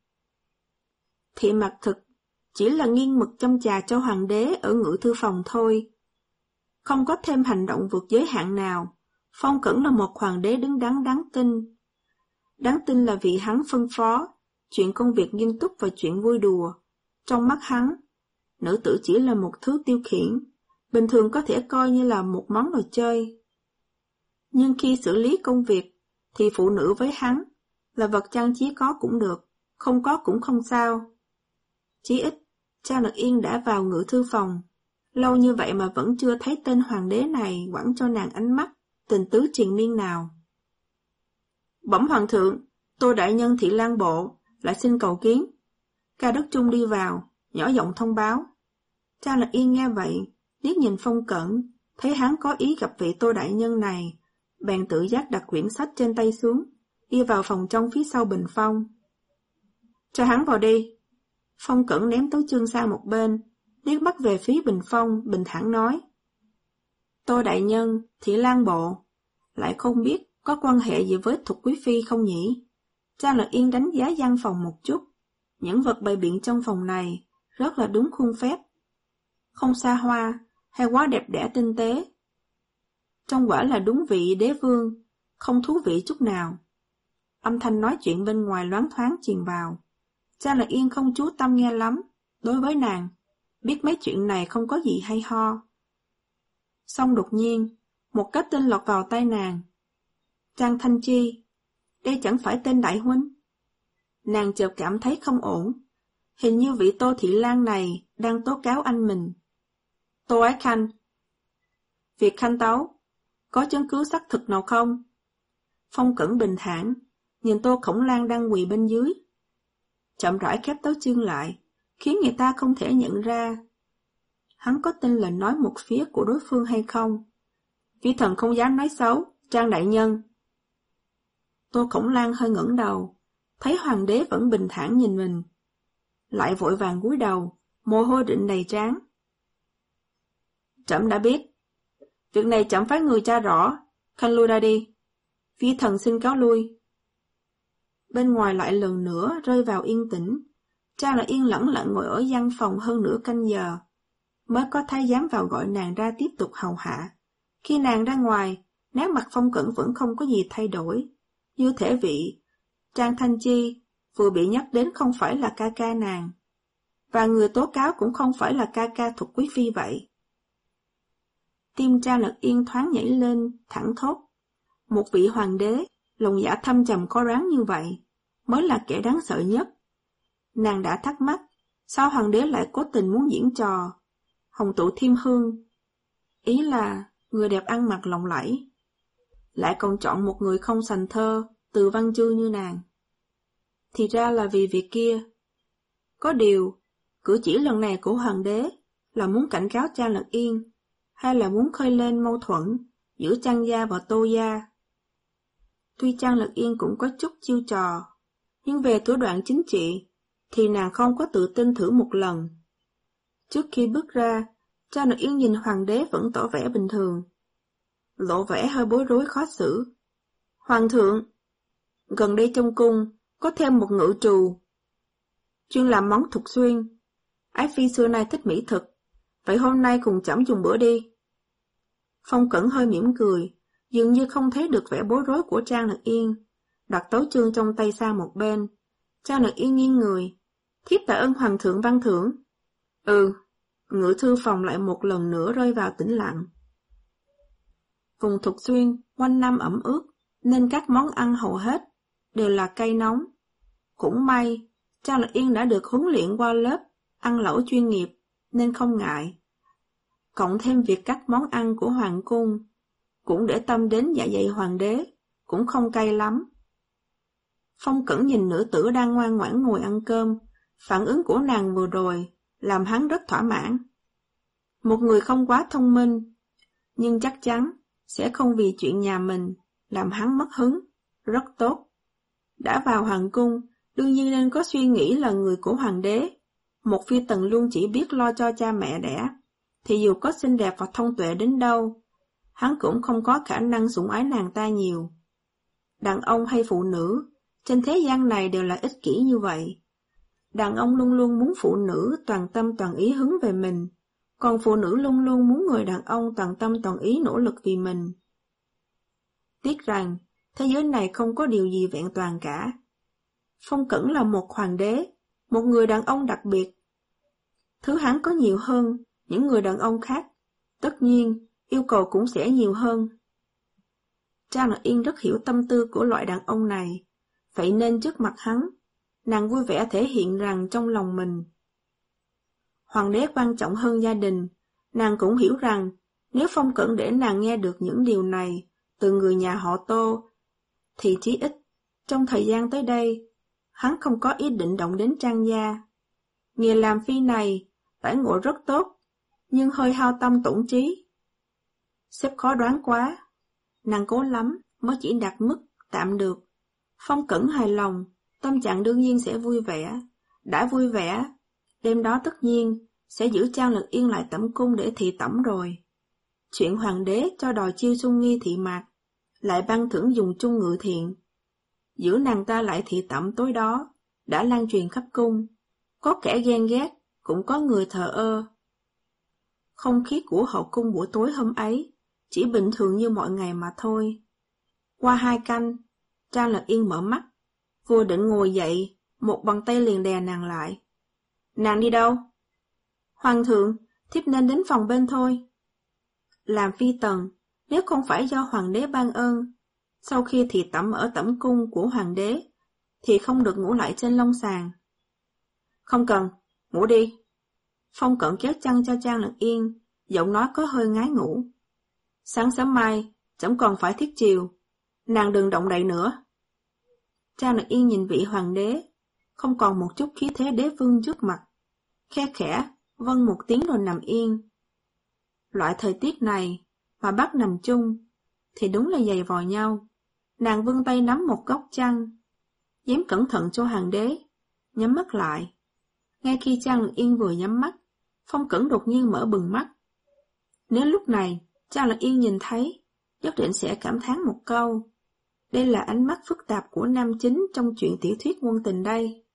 Thị Mặc Thực chỉ là nghiêng mực châm trà cho hoàng đế ở ngự thư phòng thôi. Không có thêm hành động vượt giới hạn nào, Phong Cẩn là một hoàng đế đứng đắn đáng tin. Đáng tin là vì hắn phân phó, chuyện công việc nghiêm túc và chuyện vui đùa. Trong mắt hắn, nữ tử chỉ là một thứ tiêu khiển, bình thường có thể coi như là một món đồ chơi. Nhưng khi xử lý công việc, thì phụ nữ với hắn là vật trang trí có cũng được, không có cũng không sao. Chí ít, Trang Lật Yên đã vào ngự thư phòng, lâu như vậy mà vẫn chưa thấy tên hoàng đế này quẳng cho nàng ánh mắt, tình tứ triền miên nào. Bẩm hoàng thượng, Tô đại nhân Thị Lang Bộ, lại xin cầu kiến. Ca Đức Trung đi vào, nhỏ giọng thông báo. Trang Lật Yên nghe vậy, liếc nhìn Phong Cẩn, thấy hắn có ý gặp vị Tô đại nhân này, bèn tự giác đặt quyển sách trên tay xuống, đi vào phòng trong phía sau bình phong. Cho hắn vào đi. Phong Cẩn ném tấu chương sang một bên, liếc mắt về phía bình phong, bình thản nói. Tô đại nhân, Thị Lang Bộ, lại không biết có quan hệ gì với Thục Quý Phi không nhỉ? Trang Lật Yên đánh giá gian phòng một chút, những vật bày biện trong phòng này rất là đúng khuôn phép. Không xa hoa, hay quá đẹp đẽ tinh tế. Trong quả là đúng vị đế vương, không thú vị chút nào. Âm thanh nói chuyện bên ngoài loáng thoáng truyền vào. Trang Lật Yên không chú tâm nghe lắm, đối với nàng, biết mấy chuyện này không có gì hay ho. Xong đột nhiên, một cái tên lọt vào tay nàng. Trang Thanh Chi, đây chẳng phải tên đại huynh. Nàng chợt cảm thấy không ổn, hình như vị Tô Thị Lan này đang tố cáo anh mình. Tô Ái Khanh. Việc khanh tấu, có chứng cứ xác thực nào không? Phong Cẩn bình thản, nhìn Tô Khổng Lan đang quỳ bên dưới. Chậm rãi khép tấu chương lại, khiến người ta không thể nhận ra. Hắn có tin là nói một phía của đối phương hay không? Phi thần không dám nói xấu, Trang đại nhân. Tô Khổng Lan hơi ngẩng đầu, thấy hoàng đế vẫn bình thản nhìn mình. Lại vội vàng cúi đầu, mồ hôi định đầy trán. Trẫm đã biết. Việc này trẫm phái người tra rõ, khanh lui ra đi. Phi thần xin cáo lui. Bên ngoài lại lần nữa rơi vào yên tĩnh. Trang lại yên lặng lặng ngồi ở gian phòng hơn nửa canh giờ. Mới có thái giám vào gọi nàng ra tiếp tục hầu hạ. Khi nàng ra ngoài, nét mặt Phong Cẩn vẫn không có gì thay đổi. Như thể vị, Trang Thanh Chi vừa bị nhắc đến không phải là ca ca nàng. Và người tố cáo cũng không phải là ca ca Thục Quý Phi vậy. Tim Trang Lật Yên thoáng nhảy lên, thẳng thốt. Một vị hoàng đế, lòng dạ thâm trầm có đoán như vậy, mới là kẻ đáng sợ nhất. Nàng đã thắc mắc, sao hoàng đế lại cố tình muốn diễn trò hồng tụ thiêm hương? Ý là, người đẹp ăn mặc lộng lẫy, lại còn chọn một người không sành thơ, từ văn chương như nàng. Thì ra là vì việc kia. Có điều, cử chỉ lần này của hoàng đế là muốn cảnh cáo Trang Lật Yên, hay là muốn khơi lên mâu thuẫn giữa Trang gia và Tô gia? Tuy Trang Lật Yên cũng có chút chiêu trò, nhưng về thủ đoạn chính trị thì nàng không có tự tin thử một lần. Trước khi bước ra, Trang Lật Yên nhìn hoàng đế vẫn tỏ vẻ bình thường, lộ vẻ hơi bối rối khó xử. Hoàng thượng, gần đây trong cung có thêm một ngự trù, chuyên làm món thục xuyên. Ái phi xưa nay thích mỹ thực, vậy hôm nay cùng trẫm dùng bữa đi. Phong Cẩn hơi mỉm cười, dường như không thấy được vẻ bối rối của Trang Lật Yên, đặt tấu chương trong tay sang một bên. Trang Lật Yên nghiêng người, thiếp tạ ơn hoàng thượng văn thưởng. Ừ, ngự thư phòng lại một lần nữa rơi vào tĩnh lặng. Vùng Thục Xuyên quanh năm ẩm ướt, nên các món ăn hầu hết đều là cay nóng. Cũng may, Trang Lật Yên đã được huấn luyện qua lớp ăn lẩu chuyên nghiệp, nên không ngại. Cộng thêm việc các món ăn của hoàng cung cũng để tâm đến dạ dày hoàng đế, cũng không cay lắm. Phong Cẩn nhìn nữ tử đang ngoan ngoãn ngồi ăn cơm, phản ứng của nàng vừa rồi làm hắn rất thỏa mãn. Một người không quá thông minh, nhưng chắc chắn sẽ không vì chuyện nhà mình làm hắn mất hứng, rất tốt. Đã vào hoàng cung, đương nhiên nên có suy nghĩ là người của hoàng đế, Một phi tần luôn chỉ biết lo cho cha mẹ đẻ, thì dù có xinh đẹp và thông tuệ đến đâu, hắn cũng không có khả năng sủng ái nàng ta nhiều. Đàn ông hay phụ nữ, trên thế gian này đều là ích kỷ như vậy. Đàn ông luôn luôn muốn phụ nữ toàn tâm toàn ý hướng về mình, còn phụ nữ luôn luôn muốn người đàn ông toàn tâm toàn ý nỗ lực vì mình. Tiếc rằng, thế giới này không có điều gì vẹn toàn cả. Phong Cẩn là một hoàng đế, một người đàn ông đặc biệt. Thứ hắn có nhiều hơn những người đàn ông khác, tất nhiên yêu cầu cũng sẽ nhiều hơn. Trang Lạc Yên rất hiểu tâm tư của loại đàn ông này, vậy nên trước mặt hắn, nàng vui vẻ thể hiện rằng trong lòng mình. Hoàng đế quan trọng hơn gia đình, nàng cũng hiểu rằng nếu Phong Cẩn để nàng nghe được những điều này từ người nhà họ Tô, thì chí ít trong thời gian tới đây, hắn không có ý định động đến Trang gia. Nghề làm phi này, đãi ngộ rất tốt, nhưng hơi hao tâm tổn trí. Xếp khó đoán quá, nàng cố lắm mới chỉ đạt mức tạm được. Phong Cẩn hài lòng, tâm trạng đương nhiên sẽ vui vẻ. Đã vui vẻ, đêm đó tất nhiên sẽ giữ Trang Lực Yên lại tẩm cung để thị tẩm rồi. Chuyện hoàng đế cho đòi Chiêu Xuân Nghi thị mạc, lại ban thưởng dùng chung ngự thiện. Giữ nàng ta lại thị tẩm tối đó, đã lan truyền khắp cung. Có kẻ ghen ghét, cũng có người thờ ơ. Không khí của hậu cung buổi tối hôm ấy chỉ bình thường như mọi ngày mà thôi. Qua hai canh, Trang Lạc Yên mở mắt, vừa định ngồi dậy, một bàn tay liền đè nàng lại. Nàng đi đâu? Hoàng thượng, thiếp nên đến phòng bên thôi. Làm phi tần, nếu không phải do hoàng đế ban ơn, sau khi thị tẩm ở tẩm cung của hoàng đế, thì không được ngủ lại trên lông sàng. Không cần, ngủ đi. Phong Cẩn kéo chăn cho Trang Lạc Yên, giọng nói có hơi ngái ngủ. Sáng sớm mai, chẳng còn phải thiết chiều, nàng đừng động đậy nữa. Trang Lạc Yên nhìn vị hoàng đế, không còn một chút khí thế đế vương trước mặt, khe khẽ, vâng một tiếng rồi nằm yên. Loại thời tiết này, mà bắt nằm chung, thì đúng là giày vò nhau. Nàng vươn tay nắm một góc chăn, dám cẩn thận cho hoàng đế, nhắm mắt lại. Ngay khi Trang Lạc Yên vừa nhắm mắt, Phong Cẩn đột nhiên mở bừng mắt. Nếu lúc này, Trang Lạc Yên nhìn thấy, nhất định sẽ cảm thán một câu. Đây là ánh mắt phức tạp của nam chính trong chuyện tiểu thuyết ngôn tình đây.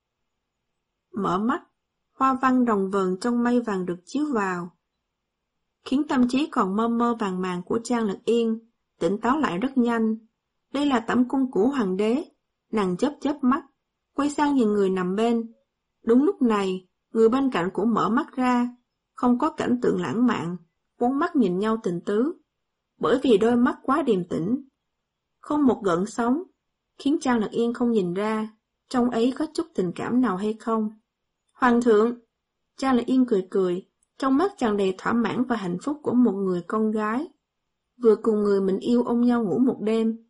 Mở mắt, hoa văn rồng vờn trong mây vàng được chiếu vào, khiến tâm trí còn mơ mơ vàng màng của Trang Lạc Yên tỉnh táo lại rất nhanh. Đây là tẩm cung của hoàng đế. Nàng chớp chớp mắt, quay sang nhìn người nằm bên. Đúng lúc này, người bên cạnh cũng mở mắt ra, không có cảnh tượng lãng mạn, bốn mắt nhìn nhau tình tứ, bởi vì đôi mắt quá điềm tĩnh, không một gợn sóng, khiến Trang Lạc Yên không nhìn ra trong ấy có chút tình cảm nào hay không. Hoàng thượng! Trang Lạc Yên cười cười, trong mắt tràn đầy thỏa mãn và hạnh phúc của một người con gái, vừa cùng người mình yêu ôm nhau ngủ một đêm.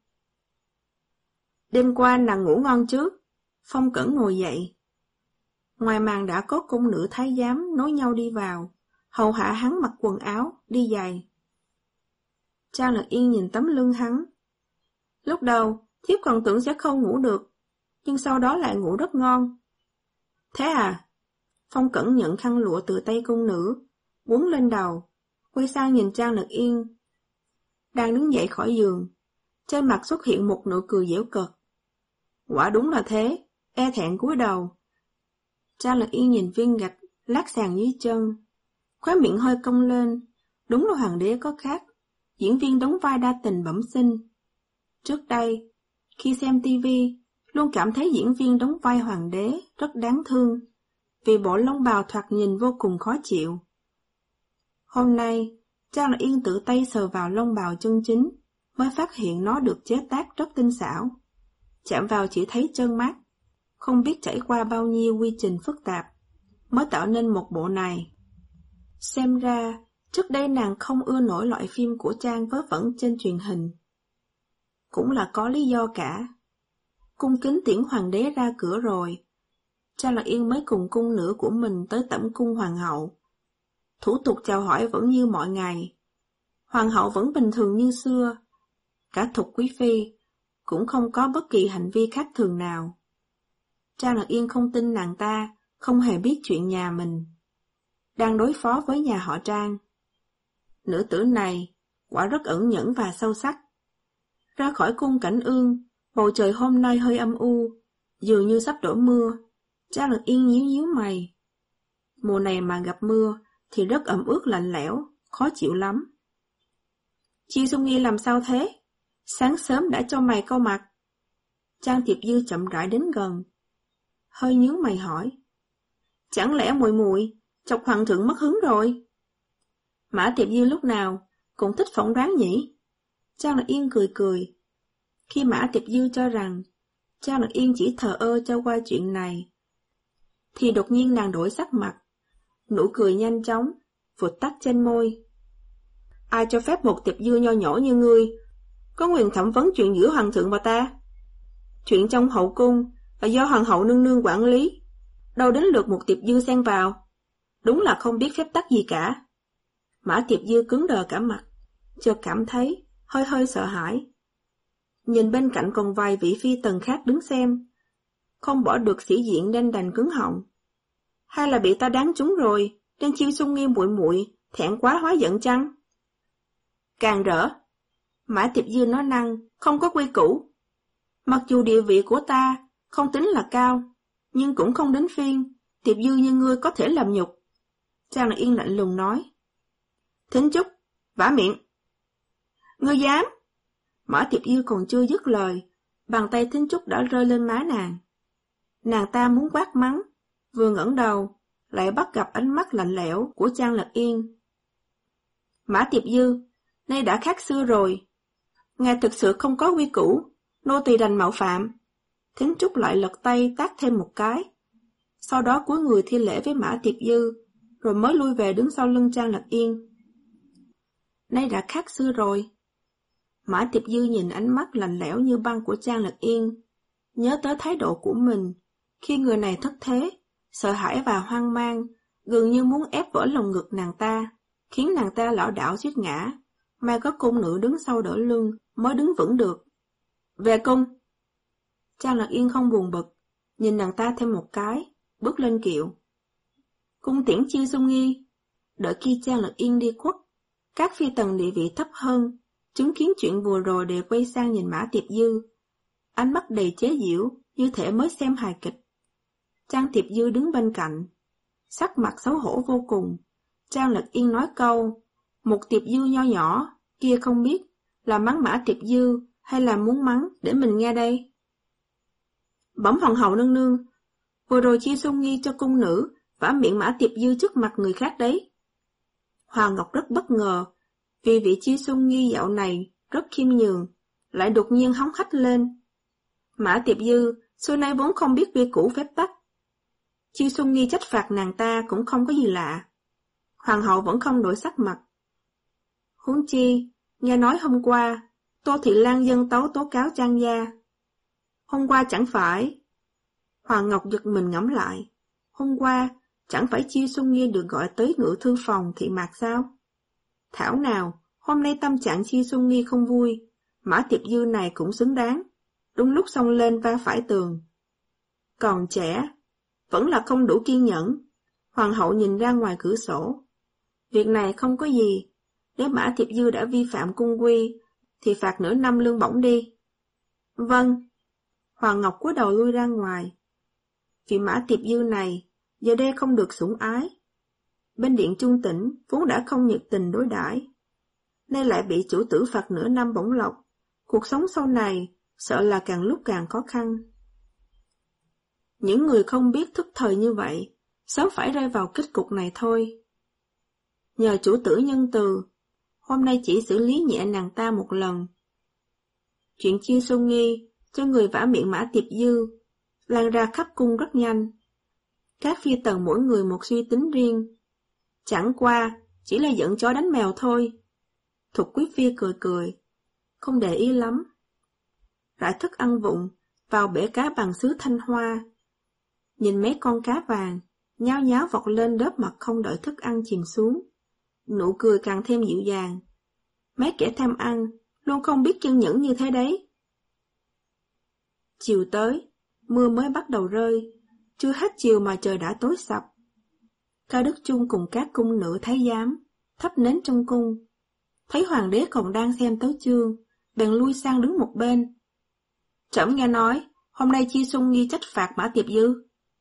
Đêm qua nàng ngủ ngon chứ? Phong Cẩn ngồi dậy. Ngoài màn đã có cung nữ thái giám nối nhau đi vào, hầu hạ hắn mặc quần áo, đi giày. Trang Lạc Yên nhìn tấm lưng hắn. Lúc đầu, thiếp còn tưởng sẽ không ngủ được, nhưng sau đó lại ngủ rất ngon. Thế à? Phong Cẩn nhận khăn lụa từ tay cung nữ, quấn lên đầu, quay sang nhìn Trang Lạc Yên. Đang đứng dậy khỏi giường, trên mặt xuất hiện một nụ cười giễu cợt. Quả đúng là thế, e thẹn cúi đầu. Trang Lạc Yên nhìn viên gạch lát sàn dưới chân, khóe miệng hơi cong lên. Đúng là hoàng đế có khác, diễn viên đóng vai đa tình bẩm sinh. Trước đây, khi xem tivi, luôn cảm thấy diễn viên đóng vai hoàng đế rất đáng thương, vì bộ lông bào thoạt nhìn vô cùng khó chịu. Hôm nay, Trang Lạc Yên tự tay sờ vào lông bào chân chính, mới phát hiện nó được chế tác rất tinh xảo. Chạm vào chỉ thấy trơn mát, không biết trải qua bao nhiêu quy trình phức tạp, mới tạo nên một bộ này. Xem ra, trước đây nàng không ưa nổi loại phim của Trang vớ vẩn trên truyền hình. Cũng là có lý do cả. Cung kính tiễn hoàng đế ra cửa rồi, Trang Lạc Yên mới cùng cung nữ của mình tới tẩm cung hoàng hậu. Thủ tục chào hỏi vẫn như mọi ngày. Hoàng hậu vẫn bình thường như xưa. Cả Thục quý phi cũng không có bất kỳ hành vi khác thường nào. Trang Lạc Yên không tin nàng ta không hề biết chuyện nhà mình, đang đối phó với nhà họ Trang. Nữ tử này quả rất ẩn nhẫn và sâu sắc. Ra khỏi cung Cảnh Ương, bầu trời hôm nay hơi âm u, dường như sắp đổ mưa. Trang Lực Yên nhíu nhíu mày. Mùa này mà gặp mưa thì rất ẩm ướt lạnh lẽo, khó chịu lắm. Chi Xuân Nghi làm sao thế? Sáng sớm đã cho mày câu mặt. Trang Tiệp Dư chậm rãi đến gần, hơi nhướng mày hỏi. Chẳng lẽ muội muội chọc hoàng thượng mất hứng rồi? Mã Tiệp Dư lúc nào cũng thích phỏng đoán nhỉ? Trang Lực Yên cười cười. Khi Mã Tiệp Dư cho rằng Trang Lực Yên chỉ thờ ơ cho qua chuyện này, thì đột nhiên nàng đổi sắc mặt, nụ cười nhanh chóng vụt tắt trên môi. Ai cho phép một Tiệp Dư nho nhỏ như ngươi có quyền thẩm vấn chuyện giữa hoàng thượng và ta? Chuyện trong hậu cung là do hoàng hậu nương nương quản lý, đâu đến lượt một Tiệp Dư xen vào. Đúng là không biết phép tắc gì cả. Mã Tiệp Dư cứng đờ cả mặt, chợt cảm thấy hơi hơi sợ hãi. Nhìn bên cạnh còn vài vị phi tần khác đứng xem, không bỏ được sĩ diện nên đành cứng họng. Hay là bị ta đáng trúng rồi, nên Chiêu Xuân Nghi muội muội thẹn quá hóa giận chăng? Càng rỡ. Mã Tiệp Dư nói năng không có quy củ. Mặc dù địa vị của ta không tính là cao, nhưng cũng không đến phiên Tiệp Dư như ngươi có thể làm nhục. Trang Lực Yên lạnh lùng nói. Thính Trúc, vả miệng. Ngươi dám? Mã Tiệp Dư còn chưa dứt lời, bàn tay Thính Trúc đã rơi lên má nàng. Nàng ta muốn quát mắng, vừa ngẩng đầu, lại bắt gặp ánh mắt lạnh lẽo của Trang Lực Yên. Mã Tiệp Dư, nay đã khác xưa rồi. Ngài thực sự không có quy củ, nô tỳ đành mạo phạm. Thính Trúc lại lật tay tát thêm một cái. Sau đó cúi người thi lễ với Mã Tiệp Dư, rồi mới lui về đứng sau lưng Trang Lực Yên. Nay đã khác xưa rồi. Mã Tiệp Dư nhìn ánh mắt lạnh lẽo như băng của Trang Lực Yên, nhớ tới thái độ của mình khi người này thất thế, sợ hãi và hoang mang, gần như muốn ép vỡ lồng ngực nàng ta, khiến nàng ta lảo đảo suýt ngã, mai có cung nữ đứng sau đỡ lưng mới đứng vững được. Về cung. Trang Lực Yên không buồn bực, nhìn nàng ta thêm một cái, bước lên kiệu. Cung tiễn Chiêu Xuân Nghi. Đợi khi Trang Lực Yên đi khuất, các phi tần địa vị thấp hơn chứng kiến chuyện vừa rồi đều quay sang nhìn Mã Tiệp Dư, ánh mắt đầy chế giễu như thể mới xem hài kịch. Trang Tiệp Dư đứng bên cạnh, sắc mặt xấu hổ vô cùng. Trang Lực Yên nói câu, một Tiệp Dư nho nhỏ, kia không biết là mắng Mã Tiệp Dư hay là muốn mắng để mình nghe đây. Bẩm hoàng hậu nương nương, vừa rồi Chiêu Xuân Nghi cho cung nữ vả miệng Mã Tiệp Dư trước mặt người khác đấy. Hoàng Ngọc rất bất ngờ, vì vị Chiêu Xuân Nghi dạo này rất khiêm nhường, lại đột nhiên hống hách lên. Mã Tiệp Dư xưa nay vốn không biết quy củ phép tắc. Chiêu Xuân Nghi trách phạt nàng ta cũng không có gì lạ. Hoàng hậu vẫn không đổi sắc mặt. Huống chi, nghe nói hôm qua, Tô Thị Lan dâng tấu tố cáo Trang gia. Hôm qua chẳng phải... Hoàng Ngọc giật mình ngẫm lại. Hôm qua, chẳng phải Chiêu Xuân Nghi được gọi tới ngự thư phòng thị mạc sao? Thảo nào, hôm nay tâm trạng Chiêu Xuân Nghi không vui, Mã Tiệp Dư này cũng xứng đáng, đúng lúc xông lên va phải tường. Còn trẻ, vẫn là không đủ kiên nhẫn. Hoàng hậu nhìn ra ngoài cửa sổ. Việc này không có gì, nếu Mã Tiệp Dư đã vi phạm cung quy, thì phạt nửa năm lương bổng đi. Vâng. Hoàng Ngọc cúi đầu lui ra ngoài. Vì Mã Tiệp Dư này, giờ đây không được sủng ái. Bên điện Trung Tĩnh vốn đã không nhiệt tình đối đãi, nay lại bị chủ tử phạt nửa năm bổng lộc, cuộc sống sau này sợ là càng lúc càng khó khăn. Những người không biết thức thời như vậy, sớm phải rơi vào kết cục này thôi. Nhờ chủ tử nhân từ, hôm nay chỉ xử lý nhẹ nàng ta một lần. Chuyện Chiêu Xuân Nghi cho người vả miệng Mã Tiệp Dư lan ra khắp cung rất nhanh. Các phi tần mỗi người một suy tính riêng. Chẳng qua, chỉ là giận chó đánh mèo thôi. Thục Quý Phi cười cười, không để ý lắm. Rải thức ăn vụng vào bể cá bằng sứ thanh hoa. Nhìn mấy con cá vàng, nháo nháo vọt lên đớp mặt không đợi thức ăn chìm xuống. Nụ cười càng thêm dịu dàng. Mấy kẻ tham ăn, luôn không biết kiên nhẫn như thế đấy. Chiều tới, mưa mới bắt đầu rơi. Chưa hết chiều mà trời đã tối sập. Cao Đức Chung cùng các cung nữ thái giám thắp nến trong cung. Thấy hoàng đế còn đang xem tấu chương, bèn lui sang đứng một bên. Trẫm nghe nói, hôm nay Chi Xuân Nghi trách phạt Mã Tiệp Dư.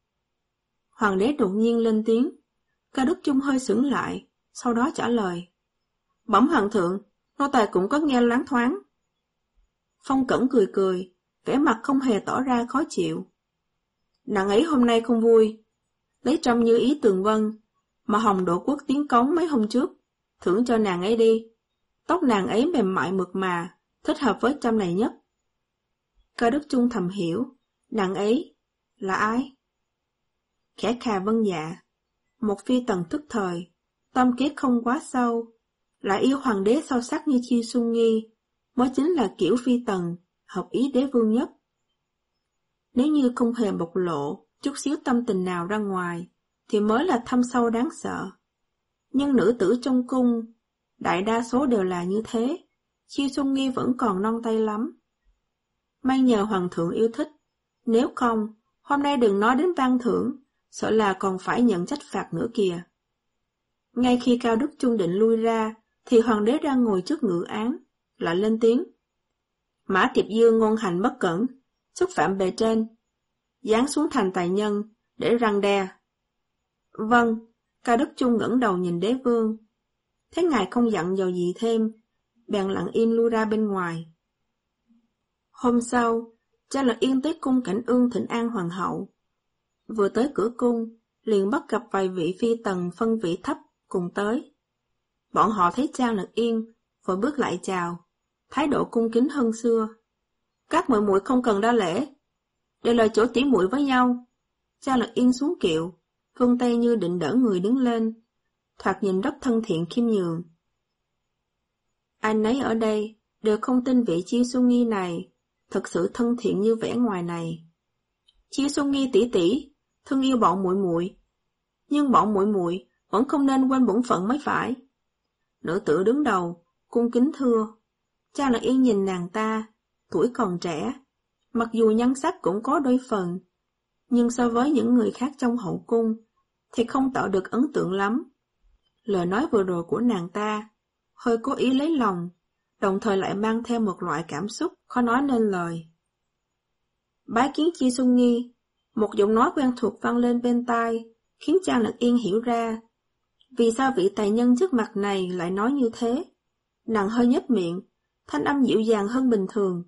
Hoàng đế đột nhiên lên tiếng. Cao Đức Chung hơi sững lại, sau đó trả lời. Bẩm hoàng thượng, nô tài cũng có nghe loáng thoáng. Phong Cẩn cười cười, vẻ mặt không hề tỏ ra khó chịu. Nàng ấy hôm nay không vui, lấy trăm như ý tường vân, mà Hồng Độ Quốc tiến cống mấy hôm trước, thưởng cho nàng ấy đi. Tóc nàng ấy mềm mại mượt mà, thích hợp với trăm này nhất. Cao Đức Chung thầm hiểu, nàng ấy là ai? Khẽ khà vân dạ, một phi tần thức thời, tâm kết không quá sâu, lại yêu hoàng đế sâu sắc như Chi Xuân Nghi, mới chính là kiểu phi tần, hợp ý đế vương nhất. Nếu như không hề bộc lộ chút xíu tâm tình nào ra ngoài, thì mới là thâm sâu đáng sợ. Nhưng nữ tử trong cung, đại đa số đều là như thế, Chi Xuân Nghi vẫn còn non tay lắm. May nhờ hoàng thượng yêu thích, nếu không, hôm nay đừng nói đến ban thưởng, sợ là còn phải nhận trách phạt nữa kìa. Ngay khi Cao Đức Chung định lui ra, thì hoàng đế đang ngồi trước ngự án, lại lên tiếng. Mã Tiệp Dư ngôn hành bất cẩn, xúc phạm bề trên, giáng xuống thành tài nhân, để răn đe. Vâng, Cao Đức Chung ngẩng đầu nhìn đế vương. Thấy ngài không dặn dò gì thêm, bèn lặng im lui ra bên ngoài. Hôm sau, Cha Lật Yên tới cung Cảnh Ương thỉnh an hoàng hậu. Vừa tới cửa cung, liền bắt gặp vài vị phi tần phân vị thấp cùng tới. Bọn họ thấy Cha Lật Yên, vội bước lại chào, thái độ cung kính hơn xưa. Các muội muội không cần đa lễ, đây là chỗ tỉ muội với nhau. Cha Lật Yên xuống kiệu, vươn tay như định đỡ người đứng lên, thoạt nhìn rất thân thiện khiêm nhường. Ai nấy ở đây đều không tin vị Chi Xuân Nghi này thật sự thân thiện như vẻ ngoài này. Chi Xuân Nghi tỷ tỷ thương yêu bọn muội muội, nhưng bọn muội muội vẫn không nên quên bổn phận mới phải. Nữ tử đứng đầu cung kính thưa. Cha Lật Yên nhìn nàng ta, tuổi còn trẻ, mặc dù nhan sắc cũng có đôi phần, nhưng so với những người khác trong hậu cung thì không tạo được ấn tượng lắm. Lời nói vừa rồi của nàng ta hơi cố ý lấy lòng, đồng thời lại mang theo một loại cảm xúc khó nói nên lời. Bái kiến Chi Xuân Nghi, một giọng nói quen thuộc vang lên bên tai, khiến Cha Lật Yên hiểu ra vì sao vị tài nhân trước mặt này lại nói như thế. Nàng hơi nhếch miệng, thanh âm dịu dàng hơn bình thường.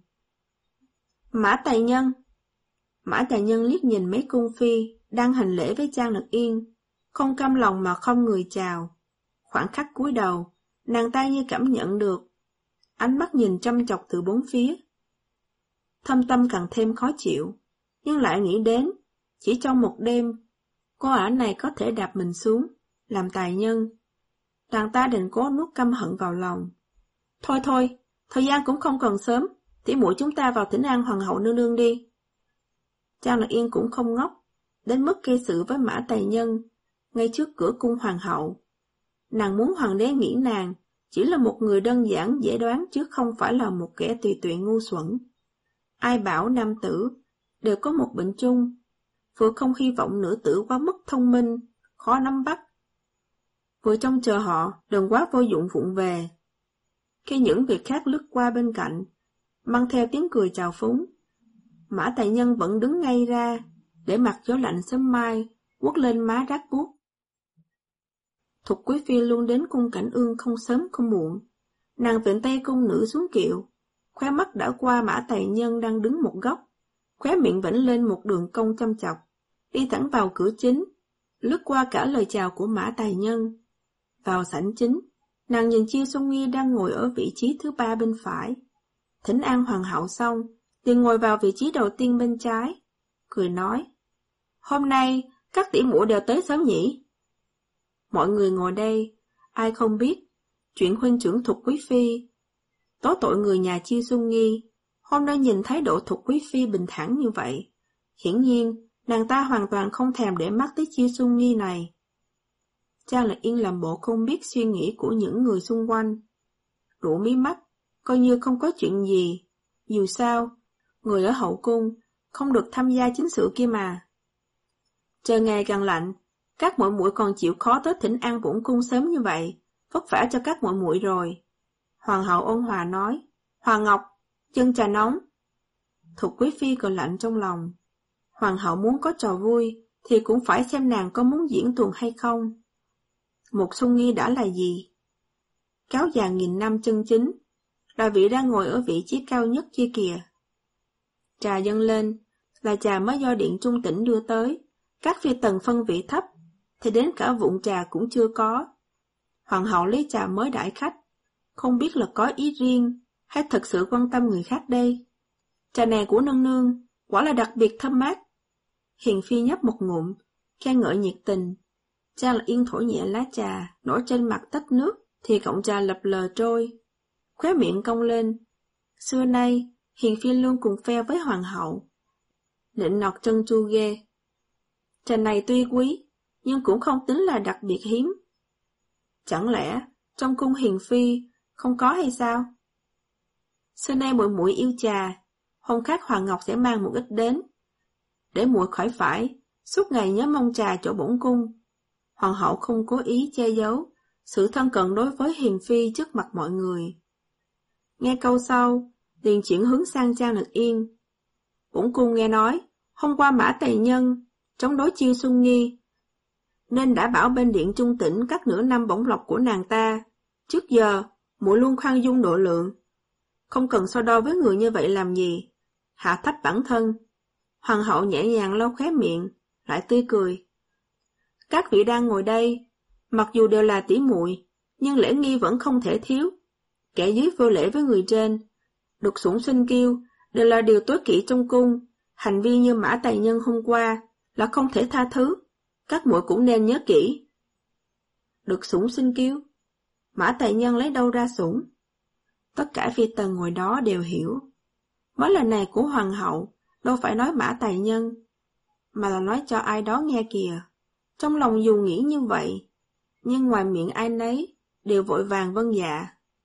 Mã tài nhân. Mã tài nhân liếc nhìn mấy cung phi đang hành lễ với Cha Lật Yên, không cam lòng mà không người chào. Khoảng khắc cúi đầu, nàng ta như cảm nhận được, ánh mắt nhìn chăm chọc từ bốn phía. Thâm tâm càng thêm khó chịu, nhưng lại nghĩ đến, chỉ trong một đêm, cô ả này có thể đạp mình xuống, làm tài nhân. Nàng ta định cố nuốt căm hận vào lòng. Thôi thôi, thời gian cũng không còn sớm, tỉ muội chúng ta vào thỉnh an hoàng hậu nương nương đi. Cha Lật Yên cũng không ngốc, đến mức gây sự với Mã tài nhân, ngay trước cửa cung hoàng hậu. Nàng muốn hoàng đế nghĩ nàng chỉ là một người đơn giản dễ đoán chứ không phải là một kẻ tùy tiện ngu xuẩn. Ai bảo nam tử đều có một bệnh chung, vừa không hy vọng nữ tử quá mức thông minh, khó nắm bắt, vừa trông chờ họ đừng quá vô dụng vụng về. Khi những việc khác lướt qua bên cạnh, mang theo tiếng cười chào phúng, Mã tài nhân vẫn đứng ngay ra, để mặc gió lạnh sớm mai quất lên má rát buốt. Thục quý phi luôn đến cung Cảnh Ương không sớm không muộn. Nàng vịn tay cung nữ xuống kiệu, khóe mắt đảo qua Mã tài nhân đang đứng một góc, khóe miệng vểnh lên một đường cong chăm chọc, đi thẳng vào cửa chính, lướt qua cả lời chào của Mã tài nhân. Vào sảnh chính, nàng nhìn Chi Xuân Nghi đang ngồi ở vị trí thứ ba bên phải. Thỉnh an hoàng hậu xong, liền ngồi vào vị trí đầu tiên bên trái, cười nói: Hôm nay các tỷ muội đều tới sớm nhỉ? Mọi người ngồi đây, ai không biết chuyện huynh trưởng Thục quý phi. Tố tội người nhà Chi Xuân Nghi, hôm nay nhìn thái độ Thục quý phi bình thản như vậy, hiển nhiên nàng ta hoàn toàn không thèm để mắt tới Chi Xuân Nghi này. Cha Lật Yên làm bộ không biết suy nghĩ của những người xung quanh, rũ mí mắt, coi như không có chuyện gì. Dù sao, người ở hậu cung không được tham gia chính sự kia mà. Trời ngày càng lạnh, các muội muội còn chịu khó tới thỉnh an bổn cung sớm như vậy, vất vả cho các muội muội rồi. Hoàng hậu ôn hòa nói, Hoàng Ngọc, chân trà nóng. Thục quý phi cười lạnh trong lòng. Hoàng hậu muốn có trò vui, thì cũng phải xem nàng có muốn diễn tuồng hay không. Một Xuân Nghi đã là gì? Cáo già nghìn năm chân chính, là vị đang ngồi ở vị trí cao nhất kia kìa. Trà dâng lên, là trà mới do Điện Trung Tĩnh đưa tới, các phi tần phân vị thấp, thì đến cả vụn trà cũng chưa có. Hoàng hậu lấy trà mới đãi khách, không biết là có ý riêng, hay thật sự quan tâm người khác đây. Trà này của nương nương, quả là đặc biệt thơm mát. Hiền phi nhấp một ngụm, khen ngợi nhiệt tình. Cha là yên thổi nhẹ lá trà, nổi trên mặt tách nước, thì cọng trà lập lờ trôi. Khóe miệng cong lên. Xưa nay, Hiền phi luôn cùng phe với hoàng hậu. Nịnh nọt trân chu ghê. Trà này tuy quý, nhưng cũng không tính là đặc biệt hiếm. Chẳng lẽ, trong cung Hiền phi, không có hay sao? Xưa nay muội muội yêu trà, hôm khác Hoàng Ngọc sẽ mang một ít đến, để muội khỏi phải suốt ngày nhớ mong trà chỗ bổn cung. Hoàng hậu không cố ý che giấu sự thân cận đối với Hiền phi trước mặt mọi người. Nghe câu sau, liền chuyển hướng sang Trang Lực Yên. Bổn cung nghe nói, hôm qua Mã Tề Nhân chống đối Chiêu Xuân Nghi, nên đã bảo bên Điện Trung Tĩnh cắt nửa năm bổng lộc của nàng ta. Trước giờ, muội luôn khoan dung độ lượng, không cần so đo với người như vậy làm gì, hạ thấp bản thân. Hoàng hậu nhẹ nhàng lau khóe miệng, lại tươi cười. Các vị đang ngồi đây, mặc dù đều là tỷ muội, nhưng lễ nghi vẫn không thể thiếu. Kẻ dưới vô lễ với người trên, đục sủng sinh kiêu, đều là điều tối kỵ trong cung. Hành vi như Mã Tài Nhân hôm qua là không thể tha thứ, các muội cũng nên nhớ kỹ. Được sủng sinh kiêu, Mã Tài Nhân lấy đâu ra sủng? Tất cả phi tần ngồi đó đều hiểu. Mấy lời này của hoàng hậu đâu phải nói Mã Tài Nhân, mà là nói cho ai đó nghe kìa. Trong lòng dù nghĩ như vậy, nhưng ngoài miệng ai nấy đều vội vàng vâng dạ.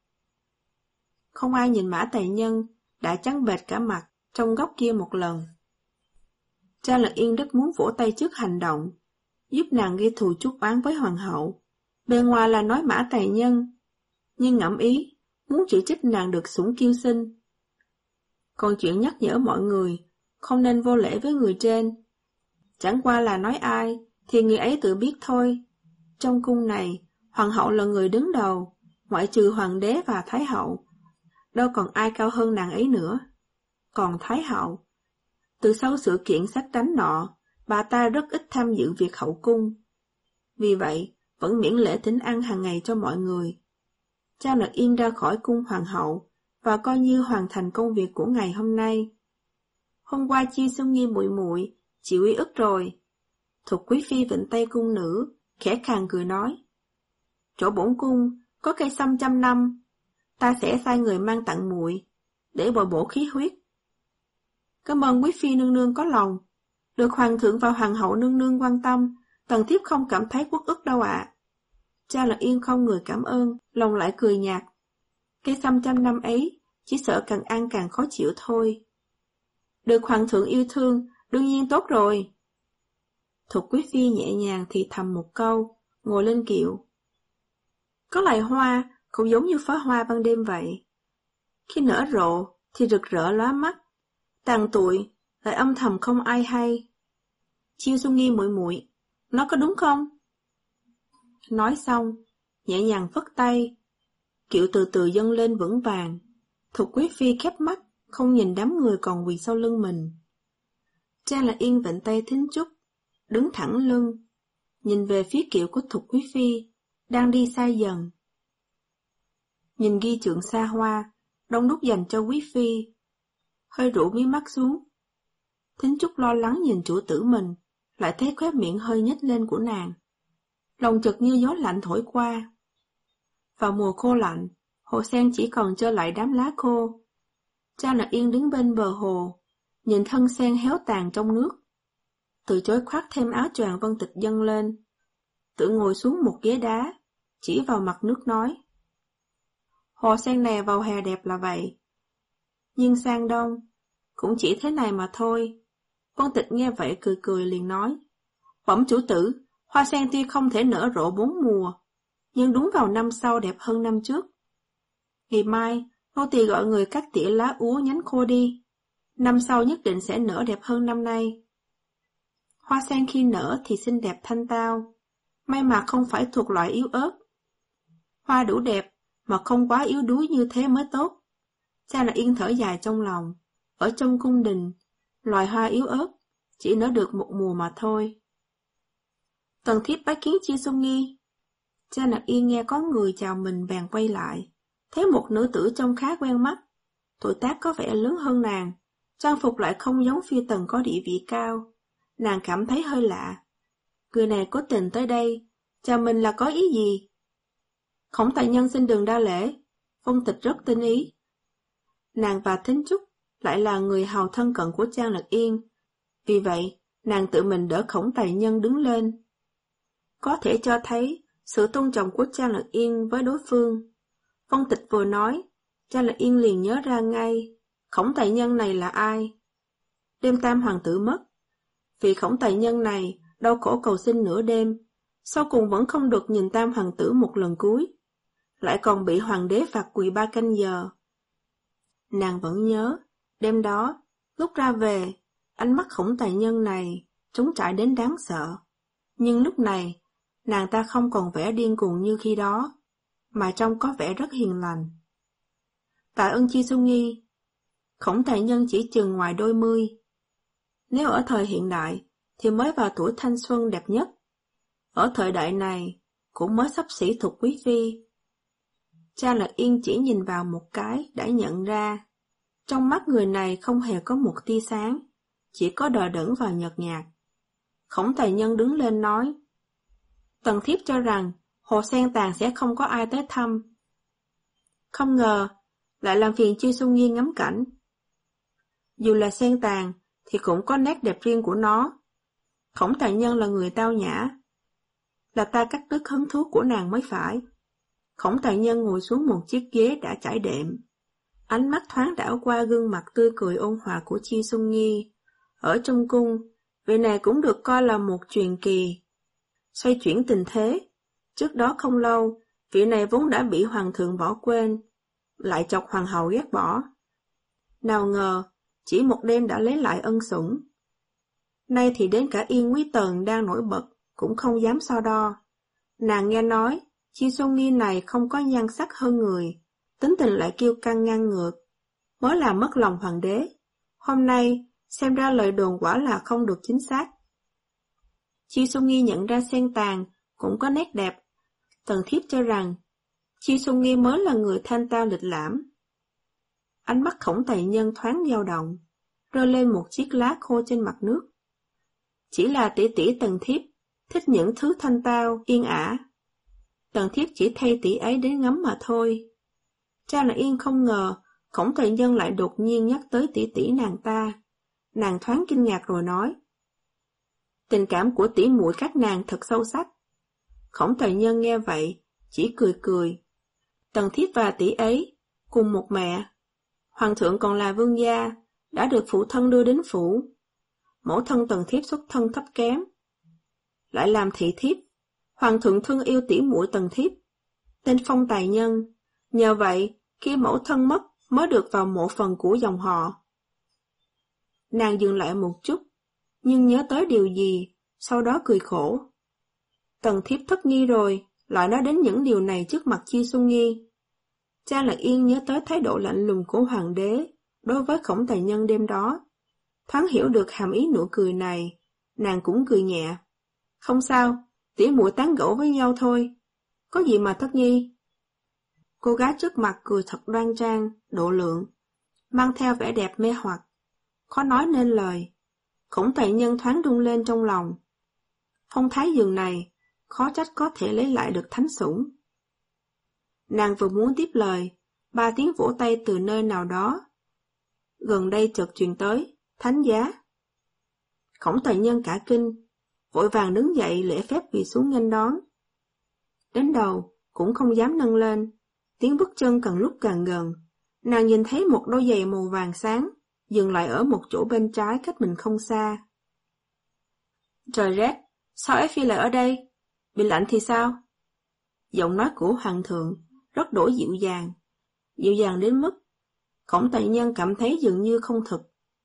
Không ai nhìn Mã Tài Nhân đã trắng bệch cả mặt trong góc kia một lần. Trang Lực Yên rất muốn vỗ tay trước hành động, giúp nàng ghi thù chuốc oán với hoàng hậu. Bề ngoài là nói Mã Tài Nhân, nhưng ngẫm ý muốn chỉ trích nàng được sủng kiêu sinh. Còn chuyện nhắc nhở mọi người không nên vô lễ với người trên, chẳng qua là nói ai thì người ấy tự biết thôi. Trong cung này, hoàng hậu là người đứng đầu, ngoại trừ hoàng đế và thái hậu, đâu còn ai cao hơn nàng ấy nữa. Còn thái hậu, từ sau sự kiện sách đánh nọ, bà ta rất ít tham dự việc hậu cung. Vì vậy, vẫn miễn lễ thỉnh ăn hàng ngày cho mọi người. Trang Lực Yên ra khỏi cung hoàng hậu, và coi như hoàn thành công việc của ngày hôm nay. Hôm qua Chiêu Xuân Nghi muội muội chịu uy ức rồi. Thục quý phi vịnh tay cung nữ, khẽ khàng cười nói. Chỗ bổn cung có cây sâm trăm năm, ta sẽ sai người mang tặng muội để bồi bổ khí huyết. Cảm ơn quý phi nương nương có lòng, được hoàng thượng và hoàng hậu nương nương quan tâm, tần thiếp không cảm thấy uất ức đâu ạ. À. Cha Lực Yên không người cảm ơn, lòng lại cười nhạt. Cây sâm trăm năm ấy, chỉ sợ càng ăn càng khó chịu thôi. Được hoàng thượng yêu thương, đương nhiên tốt rồi. Thục quý phi nhẹ nhàng thì thầm một câu, ngồi lên kiệu. Có loài hoa cũng giống như pháo hoa ban đêm vậy. Khi nở rộ thì rực rỡ lóa mắt, tàn tụi lại âm thầm không ai hay. Chiêu Xuân Nghi muội muội, nó có đúng không? Nói xong, nhẹ nhàng phất tay, kiệu từ từ dâng lên vững vàng. Thục quý phi khép mắt, không nhìn đám người còn quỳ sau lưng mình. Trang Lực Yên vịnh tay thính chúc, đứng thẳng lưng, nhìn về phía kiệu của Thục quý phi, đang đi xa dần. Nhìn ghi trượng xa hoa, đông đúc dành cho quý phi, hơi rũ mí mắt xuống. Thính chúc lo lắng nhìn chủ tử mình, lại thấy khóe miệng hơi nhếch lên của nàng. Lòng chợt như gió lạnh thổi qua. Vào mùa khô lạnh, hồ sen chỉ còn trơ lại đám lá khô. Trang Lực Yên đứng bên bờ hồ, nhìn thân sen héo tàn trong nước. Từ chối khoác thêm áo choàng Vân Tịch dâng lên, tự ngồi xuống một ghế đá, chỉ vào mặt nước nói. Hồ sen này vào hè đẹp là vậy, nhưng sang đông, cũng chỉ thế này mà thôi. Vân Tịch nghe vậy cười cười liền nói. Bẩm chủ tử, hoa sen tuy không thể nở rộ bốn mùa, nhưng đúng vào năm sau đẹp hơn năm trước. Ngày mai, nô tỳ gọi người cắt tỉa lá úa nhánh khô đi. Năm sau nhất định sẽ nở đẹp hơn năm nay. Hoa sen khi nở thì xinh đẹp thanh tao, may mà không phải thuộc loại yếu ớt. Hoa đủ đẹp mà không quá yếu đuối như thế mới tốt. Cha là Yên thở dài trong lòng. Ở trong cung đình, loài hoa yếu ớt chỉ nở được một mùa mà thôi. Tần Thiếp bái kiến Chi Xuân Nghi. Cha Nặc Yên nghe có người chào mình bèn quay lại, thấy một nữ tử trông khá quen mắt, tuổi tác có vẻ lớn hơn nàng, trang phục lại không giống phi tần có địa vị cao. Nàng cảm thấy hơi lạ. Người này cố tình tới đây, chào mình là có ý gì? Khổng Tài Nhân xin đừng đa lễ, phong tịch rất tinh ý. Nàng và Thính Trúc lại là người hầu thân cận của Trang Lật Yên, vì vậy nàng tự mình đỡ Khổng Tài Nhân đứng lên. Có thể cho thấy sự tôn trọng của Trang Lật Yên với đối phương. Phong tịch vừa nói, Trang Lật Yên liền nhớ ra ngay, Khổng Tài Nhân này là ai? Đêm tam hoàng tử mất, vì Khổng Tài Nhân này đau khổ cầu xin nửa đêm, sau cùng vẫn không được nhìn tam hoàng tử một lần cuối, lại còn bị hoàng đế phạt quỳ ba canh giờ. Nàng vẫn nhớ, đêm đó, lúc ra về, ánh mắt Khổng Tài Nhân này trống trải đến đáng sợ. Nhưng lúc này, nàng ta không còn vẻ điên cuồng như khi đó, mà trông có vẻ rất hiền lành. Tạ ơn Chi Xuân Nghi. Khổng Tài Nhân chỉ chừng ngoài đôi mươi. Nếu ở thời hiện đại, thì mới vào tuổi thanh xuân đẹp nhất. Ở thời đại này, cũng mới xấp xỉ thuộc quý phi. Cha Lật Yên chỉ nhìn vào một cái đã nhận ra, trong mắt người này không hề có một tia sáng, chỉ có đờ đẫn và nhợt nhạt. Khổng Tài Nhân đứng lên nói, Tần Thiếp cho rằng hồ sen tàn sẽ không có ai tới thăm. Không ngờ, lại làm phiền Chi Xuân Nghi ngắm cảnh. Dù là sen tàn, thì cũng có nét đẹp riêng của nó. Khổng Tài Nhân là người tao nhã, là ta cắt đứt hứng thú của nàng mới phải. Khổng Tài Nhân ngồi xuống một chiếc ghế đã trải đệm, ánh mắt thoáng đảo qua gương mặt tươi cười ôn hòa của Chi Xuân Nghi. Ở trong cung, vị này cũng được coi là một truyền kỳ. Xoay chuyển tình thế, trước đó không lâu, vị này vốn đã bị hoàng thượng bỏ quên, lại chọc hoàng hậu ghét bỏ. Nào ngờ, chỉ một đêm đã lấy lại ân sủng. Nay thì đến cả Yên Quý Tần đang nổi bật, cũng không dám so đo. Nàng nghe nói, Chi Xuân Nghi này không có nhan sắc hơn người, tính tình lại kiêu căng ngang ngược, mới làm mất lòng hoàng đế. Hôm nay, xem ra lời đồn quả là không được chính xác. Chi Xuân Nghi nhận ra sen tàn cũng có nét đẹp. Tần Thiếp cho rằng, Chi Xuân Nghi mới là người thanh tao lịch lãm. Ánh mắt Khổng Tài Nhân thoáng dao động, rơi lên một chiếc lá khô trên mặt nước. Chỉ là tỷ tỷ Tần Thiếp thích những thứ thanh tao, yên ả. Tần Thiếp chỉ thay tỷ ấy đến ngắm mà thôi. Cha là Yên không ngờ, Khổng Tài Nhân lại đột nhiên nhắc tới tỷ tỷ nàng ta. Nàng thoáng kinh ngạc rồi nói, tình cảm của tỷ muội các nàng thật sâu sắc. Khổng Tài Nhân nghe vậy, chỉ cười cười. Tần Thiếp và tỷ ấy, cùng một mẹ. Hoàng thượng còn là vương gia, đã được phụ thân đưa đến phủ. Mẫu thân Tần Thiếp xuất thân thấp kém, lại làm thị thiếp. Hoàng thượng thương yêu tỷ muội Tần Thiếp, tên Phong Tài Nhân. Nhờ vậy, khi mẫu thân mất, mới được vào mộ phần của dòng họ. Nàng dừng lại một chút, nhưng nhớ tới điều gì, sau đó cười khổ. Tần Thiếp thất nghi rồi, lại nói đến những điều này trước mặt Chi Xuân Nghi. Cha Lạc Yên nhớ tới thái độ lạnh lùng của hoàng đế đối với Khổng Tài Nhân đêm đó. Thoáng hiểu được hàm ý nụ cười này, nàng cũng cười nhẹ. Không sao, tỉ muội tán gẫu với nhau thôi, có gì mà thất nghi. Cô gái trước mặt cười thật đoan trang, độ lượng, mang theo vẻ đẹp mê hoặc, khó nói nên lời. Khổng Tài Nhân thoáng rung lên trong lòng. Phong thái giường này, khó trách có thể lấy lại được thánh sủng. Nàng vừa muốn tiếp lời, ba tiếng vỗ tay từ nơi nào đó gần đây chợt truyền tới, thánh giá. Khổng Tài Nhân cả kinh, vội vàng đứng dậy lễ phép quỳ xuống nghênh đón. Đến đầu cũng không dám nâng lên, tiếng bước chân càng lúc càng gần. Nàng nhìn thấy một đôi giày màu vàng sáng dừng lại ở một chỗ bên trái cách mình không xa. Trời rét, Sao Ái Phi lại ở đây? Bị lạnh thì sao? Giọng nói của hoàng thượng rất đổi dịu dàng, dịu dàng đến mức Khổng Tài Nhân cảm thấy dường như không thực.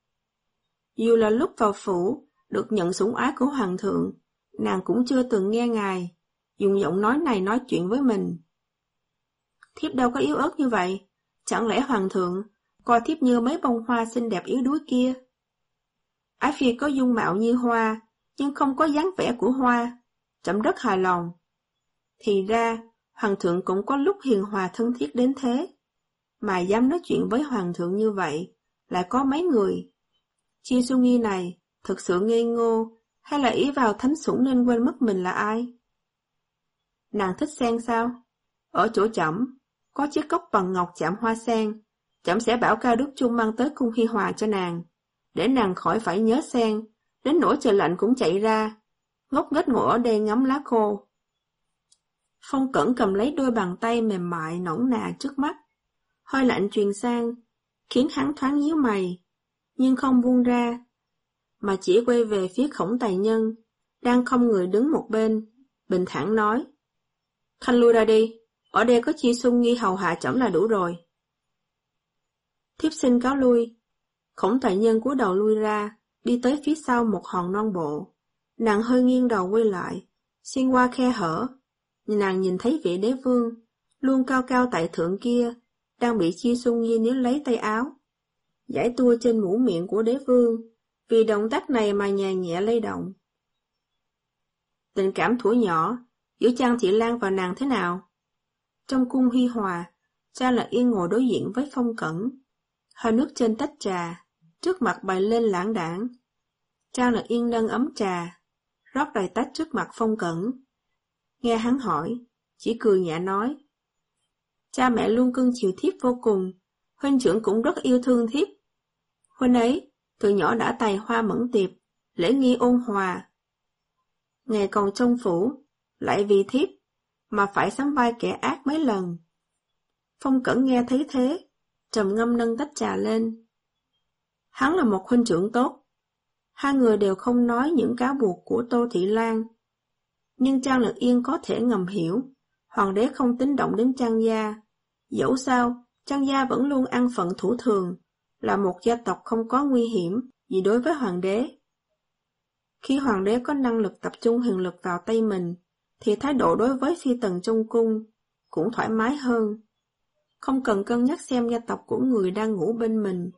Dù là lúc vào phủ, được nhận sủng ái của hoàng thượng, nàng cũng chưa từng nghe ngài dùng giọng nói này nói chuyện với mình. Thiếp đâu có yếu ớt như vậy, chẳng lẽ hoàng thượng coi thiếp như mấy bông hoa xinh đẹp yếu đuối kia? Ái Phi có dung mạo như hoa, nhưng không có dáng vẻ của hoa, trẫm rất hài lòng. Thì ra, hoàng thượng cũng có lúc hiền hòa thân thiết đến thế, mà dám nói chuyện với hoàng thượng như vậy, lại có mấy người. Chi Su Nghi này thực sự ngây ngô, hay là ý vào thánh sủng nên quên mất mình là ai? Nàng thích sen sao? Ở chỗ trẫm có chiếc cốc bằng ngọc chạm hoa sen, trẫm sẽ bảo Cao Đức Chung mang tới cung Hi Hòa cho nàng, để nàng khỏi phải nhớ sen, đến nỗi trời lạnh cũng chạy ra, ngốc nghếch ngồi ở đây ngắm lá khô. Phong Cẩn cầm lấy đôi bàn tay mềm mại nõn nà trước mắt, hơi lạnh truyền sang, khiến hắn thoáng nhíu mày, nhưng không buông ra, mà chỉ quay về phía Khổng Tài Nhân, đang không người đứng một bên, bình thản nói: Khanh lui ra đi, ở đây có Chi Su Nghi hầu hạ trẫm là đủ rồi. Thiếp xin cáo lui. Khổng Tài Nhân cúi đầu lui ra, đi tới phía sau một hòn non bộ. Nàng hơi nghiêng đầu quay lại, xuyên qua khe hở. Nàng nhìn thấy vị đế vương, luôn cao cao tại thượng kia, đang bị Chi Su Nghi níu lấy tay áo, giải tua trên mũ miệng của đế vương, vì động tác này mà nhẹ nhẹ lay động. Tình cảm thuở nhỏ giữa Trang Thị Lan và nàng thế nào? Trong cung Hi Hòa, Trang Lạc Yên ngồi đối diện với Phong Cẩn, hơi nước trên tách trà, trước mặt bày lên lãng đãng. Trang Lạc Yên nâng ấm trà, rót đầy tách trước mặt Phong Cẩn. Nghe hắn hỏi, chỉ cười nhẹ nói: Cha mẹ luôn cưng chiều thiếp vô cùng, huynh trưởng cũng rất yêu thương thiếp. Huynh ấy, từ nhỏ đã tài hoa mẫn tiệp, lễ nghi ôn hòa. Ngày còn trong phủ, lại vì thiếp, mà phải sắm vai kẻ ác mấy lần. Phong Cẩn nghe thấy thế, trầm ngâm nâng tách trà lên. Hắn là một huynh trưởng tốt. Hai người đều không nói những cáo buộc của Tô Thị Lan. Nhưng Trang Lực Yên có thể ngầm hiểu, hoàng đế không tính động đến Trang gia. Dẫu sao, Trang gia vẫn luôn ăn phận thủ thường, là một gia tộc không có nguy hiểm gì đối với hoàng đế. Khi hoàng đế có năng lực tập trung huyền lực vào tay mình, thì thái độ đối với phi tần trong cung cũng thoải mái hơn. Không cần cân nhắc xem gia tộc của người đang ngủ bên mình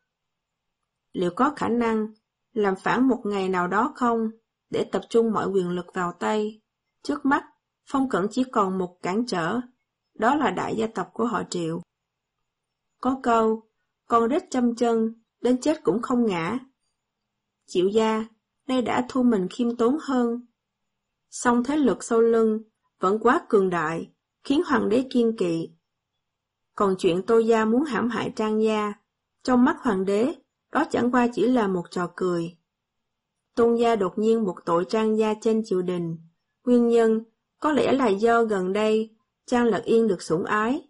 liệu có khả năng làm phản một ngày nào đó không, để tập trung mọi quyền lực vào tay. Trước mắt, Phong Cẩn chỉ còn một cản trở, đó là đại gia tộc của họ Triệu. Có câu, con rết trăm chân, đến chết cũng không ngã. Triệu gia, nay đã thu mình khiêm tốn hơn. Song thế lực sau lưng vẫn quá cường đại, khiến hoàng đế kiêng kỵ. Còn chuyện Tô gia muốn hãm hại Trang gia, trong mắt hoàng đế, đó chẳng qua chỉ là một trò cười. Tôn gia đột nhiên buộc tội Trang gia trên triều đình. Nguyên nhân có lẽ là do gần đây Trang Lật Yên được sủng ái.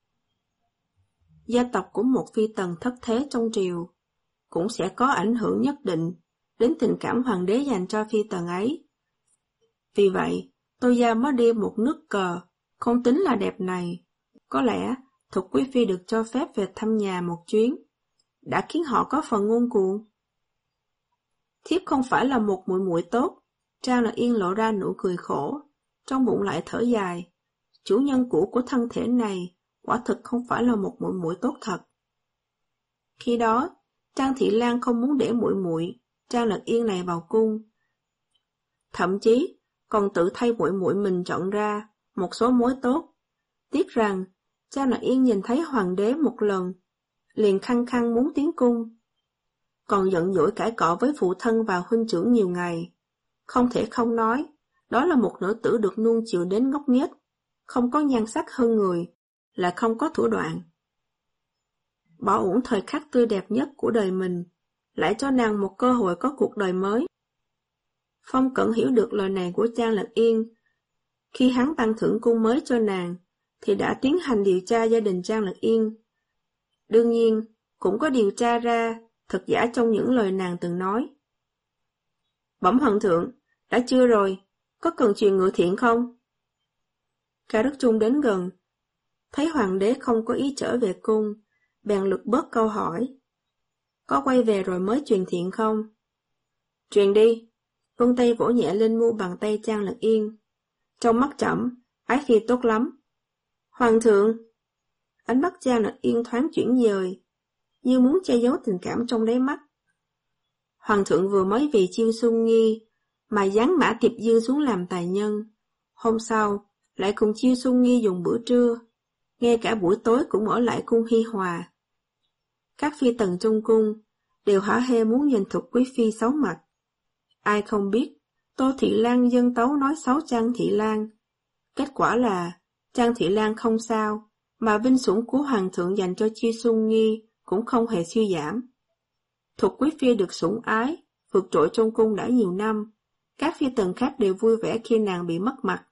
Gia tộc của một phi tần thất thế trong triều cũng sẽ có ảnh hưởng nhất định đến tình cảm hoàng đế dành cho phi tần ấy. Vì vậy, Tô gia mới đi một nước cờ, không tính là đẹp này. Có lẽ Thục quý phi được cho phép về thăm nhà một chuyến, đã khiến họ có phần ngông cuồng. Thiếp không phải là một muội muội tốt. Trang Lạc Yên lộ ra nụ cười khổ, trong bụng lại thở dài. Chủ nhân cũ của thân thể này quả thực không phải là một muội muội tốt thật. Khi đó, Trang Thị Lan không muốn để muội muội Trang Lạc Yên này vào cung, thậm chí còn tự thay muội muội mình chọn ra một số mối tốt. Tiếc rằng Trang Lạc Yên nhìn thấy hoàng đế một lần, liền khăng khăng muốn tiến cung, còn giận dỗi cãi cọ với phụ thân và huynh trưởng nhiều ngày. Không thể không nói, đó là một nữ tử được nuông chiều đến ngốc nghếch, không có nhan sắc hơn người, là không có thủ đoạn. Bỏ uổng thời khắc tươi đẹp nhất của đời mình, lại cho nàng một cơ hội có cuộc đời mới. Phong Cẩn hiểu được lời này của Trang Lạc Yên. Khi hắn ban thưởng cung mới cho nàng, thì đã tiến hành điều tra gia đình Trang Lạc Yên. Đương nhiên, cũng có điều tra ra thật giả trong những lời nàng từng nói. Bẩm hoàng thượng, Đã chưa rồi, có cần truyền ngự thiện không? Cao Đức Trung đến gần, thấy hoàng đế không có ý trở về cung, bèn lược bớt câu hỏi. Có quay về rồi mới truyền thiện không? Truyền đi. Vân Tây vỗ nhẹ lên mu bàn tay Trang Lật Yên. Trong mắt trẫm, ái phi tốt lắm. Hoàng thượng! Ánh mắt Trang Lật Yên thoáng chuyển dời, như muốn che giấu tình cảm trong đáy mắt. Hoàng thượng vừa mới vì Chiêu Xuân Nghi mà giáng Mã Tiệp Dư xuống làm tài nhân. Hôm sau, lại cùng Chiêu Xuân Nghi dùng bữa trưa, ngay cả buổi tối cũng ở lại cung Hi Hòa. Các phi tần trong cung đều hả hê muốn nhìn Thục quý phi xấu mặt. Ai không biết, Tô Thị Lan dân tấu nói xấu Trang Thị Lan. Kết quả là, Trang Thị Lan không sao, mà vinh sủng của hoàng thượng dành cho Chiêu Xuân Nghi cũng không hề suy giảm. Thục quý phi được sủng ái, vượt trội trong cung đã nhiều năm, các phi tần khác đều vui vẻ khi nàng bị mất mặt.